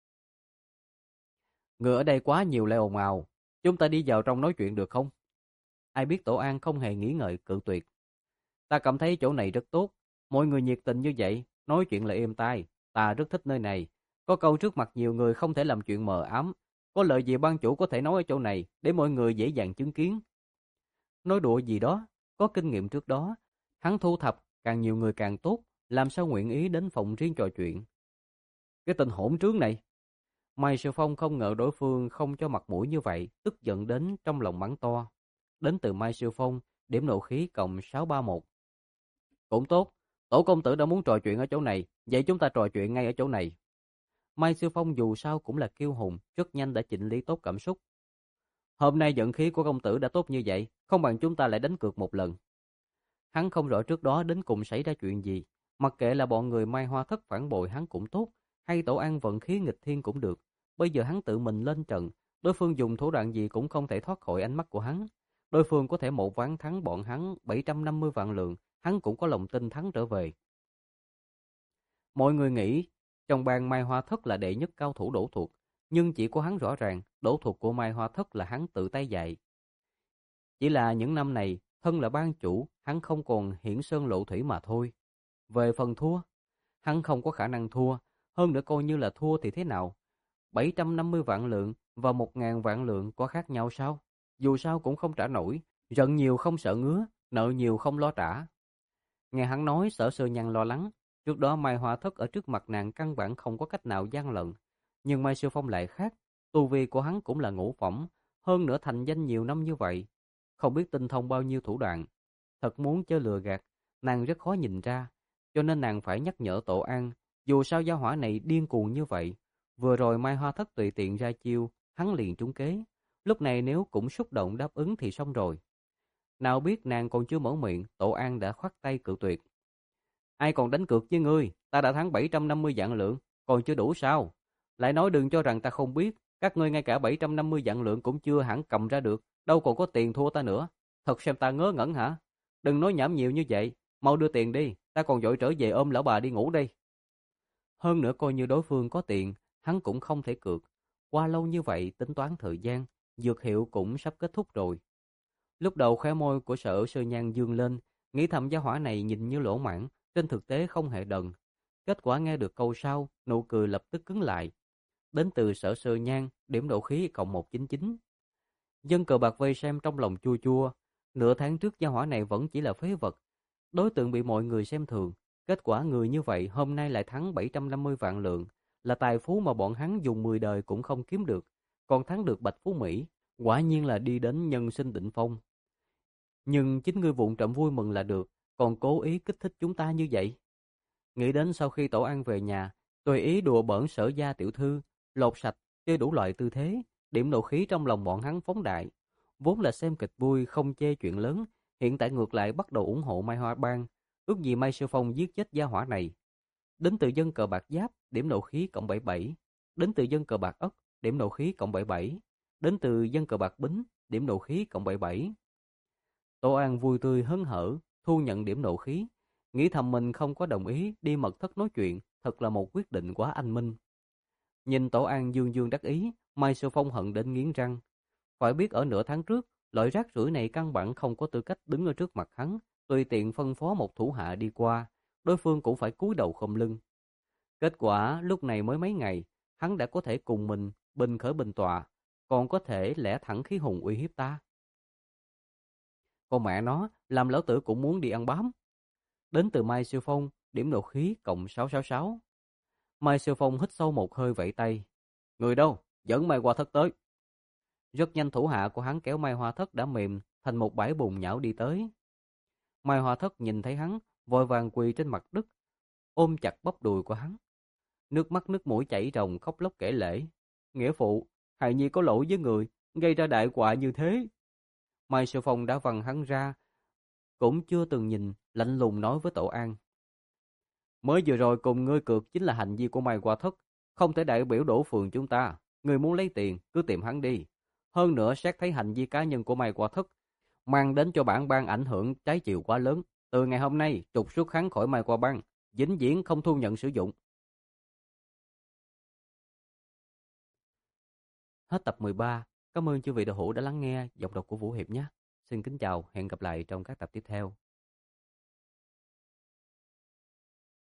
Người ở đây quá nhiều lại ồn ào, chúng ta đi vào trong nói chuyện được không? Ai biết Tổ An không hề nghĩ ngợi cự tuyệt. Ta cảm thấy chỗ này rất tốt, mọi người nhiệt tình như vậy, nói chuyện là êm tai, ta rất thích nơi này. Có câu trước mặt nhiều người không thể làm chuyện mờ ám, có lợi gì ban chủ có thể nói ở chỗ này để mọi người dễ dàng chứng kiến. Nói đùa gì đó, có kinh nghiệm trước đó, hắn thu thập càng nhiều người càng tốt, làm sao nguyện ý đến phòng riêng trò chuyện. Cái tên hỗn trướng này. Mai Siêu Phong không ngờ đối phương không cho mặt mũi như vậy, tức giận đến trong lòng mắng to. Đến từ Mai Siêu Phong, điểm nộ khí cộng sáu ba một. Cũng tốt, Tổ công tử đã muốn trò chuyện ở chỗ này, vậy chúng ta trò chuyện ngay ở chỗ này. Mai Siêu Phong dù sao cũng là kiêu hùng, rất nhanh đã chỉnh lý tốt cảm xúc. Hôm nay vận khí của công tử đã tốt như vậy, không bằng chúng ta lại đánh cược một lần. Hắn không rõ trước đó đến cùng xảy ra chuyện gì, Mặc kệ là bọn người Mai Hoa Thất phản bội hắn cũng tốt, hay Tổ An vận khí nghịch thiên cũng được. Bây giờ hắn tự mình lên trận, đối phương dùng thủ đoạn gì cũng không thể thoát khỏi ánh mắt của hắn. Đối phương có thể một ván thắng bọn hắn bảy trăm năm mươi vạn lượng, hắn cũng có lòng tin thắng trở về. Mọi người nghĩ trong bang Mai Hoa Thất là đệ nhất cao thủ đổ thuộc, nhưng chỉ có hắn rõ ràng đổ thuộc của Mai Hoa Thất là hắn tự tay dạy. Chỉ là những năm này, thân là ban chủ, hắn không còn hiển sơn lộ thủy mà thôi. Về phần thua, hắn không có khả năng thua, hơn nữa coi như là thua thì thế nào? bảy trăm năm mươi vạn lượng và một ngàn vạn lượng có khác nhau sao? Dù sao cũng không trả nổi, giận nhiều không sợ ngứa, nợ nhiều không lo trả. Nghe hắn nói, Sở Sơ Nhan lo lắng, trước đó Mai Hoa Thất ở trước mặt nàng căn bản không có cách nào gian lận, nhưng Mai Siêu Phong lại khác, tu vi của hắn cũng là ngũ phẩm, hơn nữa thành danh nhiều năm như vậy, không biết tinh thông bao nhiêu thủ đoạn. Thật muốn chơi lừa gạt, nàng rất khó nhìn ra, cho nên nàng phải nhắc nhở Tổ An, dù sao gia hỏa này điên cuồng như vậy. Vừa rồi Mai Hoa Thất tùy tiện ra chiêu, hắn liền trúng kế. Lúc này nếu cũng xúc động đáp ứng thì xong rồi. Nào biết nàng còn chưa mở miệng, Tổ An đã khoát tay cự tuyệt. Ai còn đánh cược với ngươi, ta đã thắng bảy trăm năm mươi vạn lượng, còn chưa đủ sao? Lại nói đừng cho rằng ta không biết, các ngươi ngay cả bảy trăm năm mươi vạn lượng cũng chưa hẳn cầm ra được, đâu còn có tiền thua ta nữa. Thật xem ta ngớ ngẩn hả? Đừng nói nhảm nhiều như vậy, mau đưa tiền đi, ta còn vội trở về ôm lão bà đi ngủ đây. Hơn nữa coi như đối phương có tiền, hắn cũng không thể cược. Qua lâu như vậy tính toán thời gian, dược hiệu cũng sắp kết thúc rồi. Lúc đầu khóe môi của Sở Sơ Nhan dương lên, nghĩ thầm gia hỏa này nhìn như lỗ mãng, trên thực tế không hề đần. Kết quả nghe được câu sau, nụ cười lập tức cứng lại. Đến từ Sở Sơ Nhan, điểm độ khí cộng một trăm chín mươi chín. Dân cờ bạc vây xem trong lòng chua chua. Nửa tháng trước gia hỏa này vẫn chỉ là phế vật, đối tượng bị mọi người xem thường. Kết quả người như vậy hôm nay lại thắng bảy trăm năm mươi vạn lượng, là tài phú mà bọn hắn dùng mười đời cũng không kiếm được, còn thắng được Bạch Phú Mỹ, quả nhiên là đi đến nhân sinh đỉnh phong. Nhưng chính ngươi vụng trộm vui mừng là được, còn cố ý kích thích chúng ta như vậy. Nghĩ đến sau khi Tổ An về nhà, tùy ý đùa bỡn Sở gia tiểu thư, lột sạch, chơi đủ loại tư thế, điểm nộ khí trong lòng bọn hắn phóng đại. Vốn là xem kịch vui không chê chuyện lớn, hiện tại ngược lại bắt đầu ủng hộ Mai Hoa Bang, ước gì Mai Siêu Phong giết chết gia hỏa này. Đến từ dân cờ bạc Giáp, điểm nộ khí cộng bảy mươi bảy. Đến từ dân cờ bạc Ất, điểm nộ khí cộng bảy mươi bảy. Đến từ dân cờ bạc Bính, điểm nộ khí cộng bảy mươi bảy. Tô An vui tươi hớn hở, thu nhận điểm nộ khí, nghĩ thầm mình không có đồng ý đi mật thất nói chuyện, thật là một quyết định quá anh minh. Nhìn Tổ An dương dương đắc ý, Mai Siêu Phong hận đến nghiến răng. Phải biết ở nửa tháng trước, loại rác rưởi này căn bản không có tư cách đứng ở trước mặt hắn, tùy tiện phân phó một thủ hạ đi qua, đối phương cũng phải cúi đầu khom lưng. Kết quả lúc này mới mấy ngày, hắn đã có thể cùng mình bình khởi bình tọa, còn có thể lẽ thẳng khí hùng uy hiếp ta. Con mẹ nó, làm lão tử cũng muốn đi ăn bám. Đến từ Mai Siêu Phong, điểm nộ khí cộng sáu sáu sáu. Mai Siêu Phong hít sâu một hơi vẫy tay. Người đâu? Dẫn Mai Hoa Thất tới. Rất nhanh thủ hạ của hắn kéo Mai Hoa Thất đã mềm thành một bãi bùn nhão đi tới. Mai Hoa Thất nhìn thấy hắn, vội vàng quỳ trên mặt đất, ôm chặt bắp đùi của hắn. Nước mắt nước mũi chảy ròng khóc lóc kể lể. Nghĩa phụ, hài nhi có lỗi với người, gây ra đại họa như thế. Mai Siêu Phong đã vằn hắn ra, cũng chưa từng nhìn, lạnh lùng nói với Tổ An. Mới vừa rồi cùng ngươi cược chính là hành vi của Mai Hoa Thất, không thể đại biểu đổ phường chúng ta. Ngươi muốn lấy tiền, cứ tìm hắn đi. Hơn nữa xét thấy hành vi cá nhân của Mai Hoa Thất, mang đến cho bản bang ảnh hưởng trái chiều quá lớn. Từ ngày hôm nay, trục xuất hắn khỏi Mai Hoa Bang, vĩnh viễn không thu nhận sử dụng. Hết tập mười ba. Cảm ơn chư vị đạo hữu đã lắng nghe giọng đọc của Vũ Hiệp nhé. Xin kính chào, hẹn gặp lại trong các tập tiếp theo.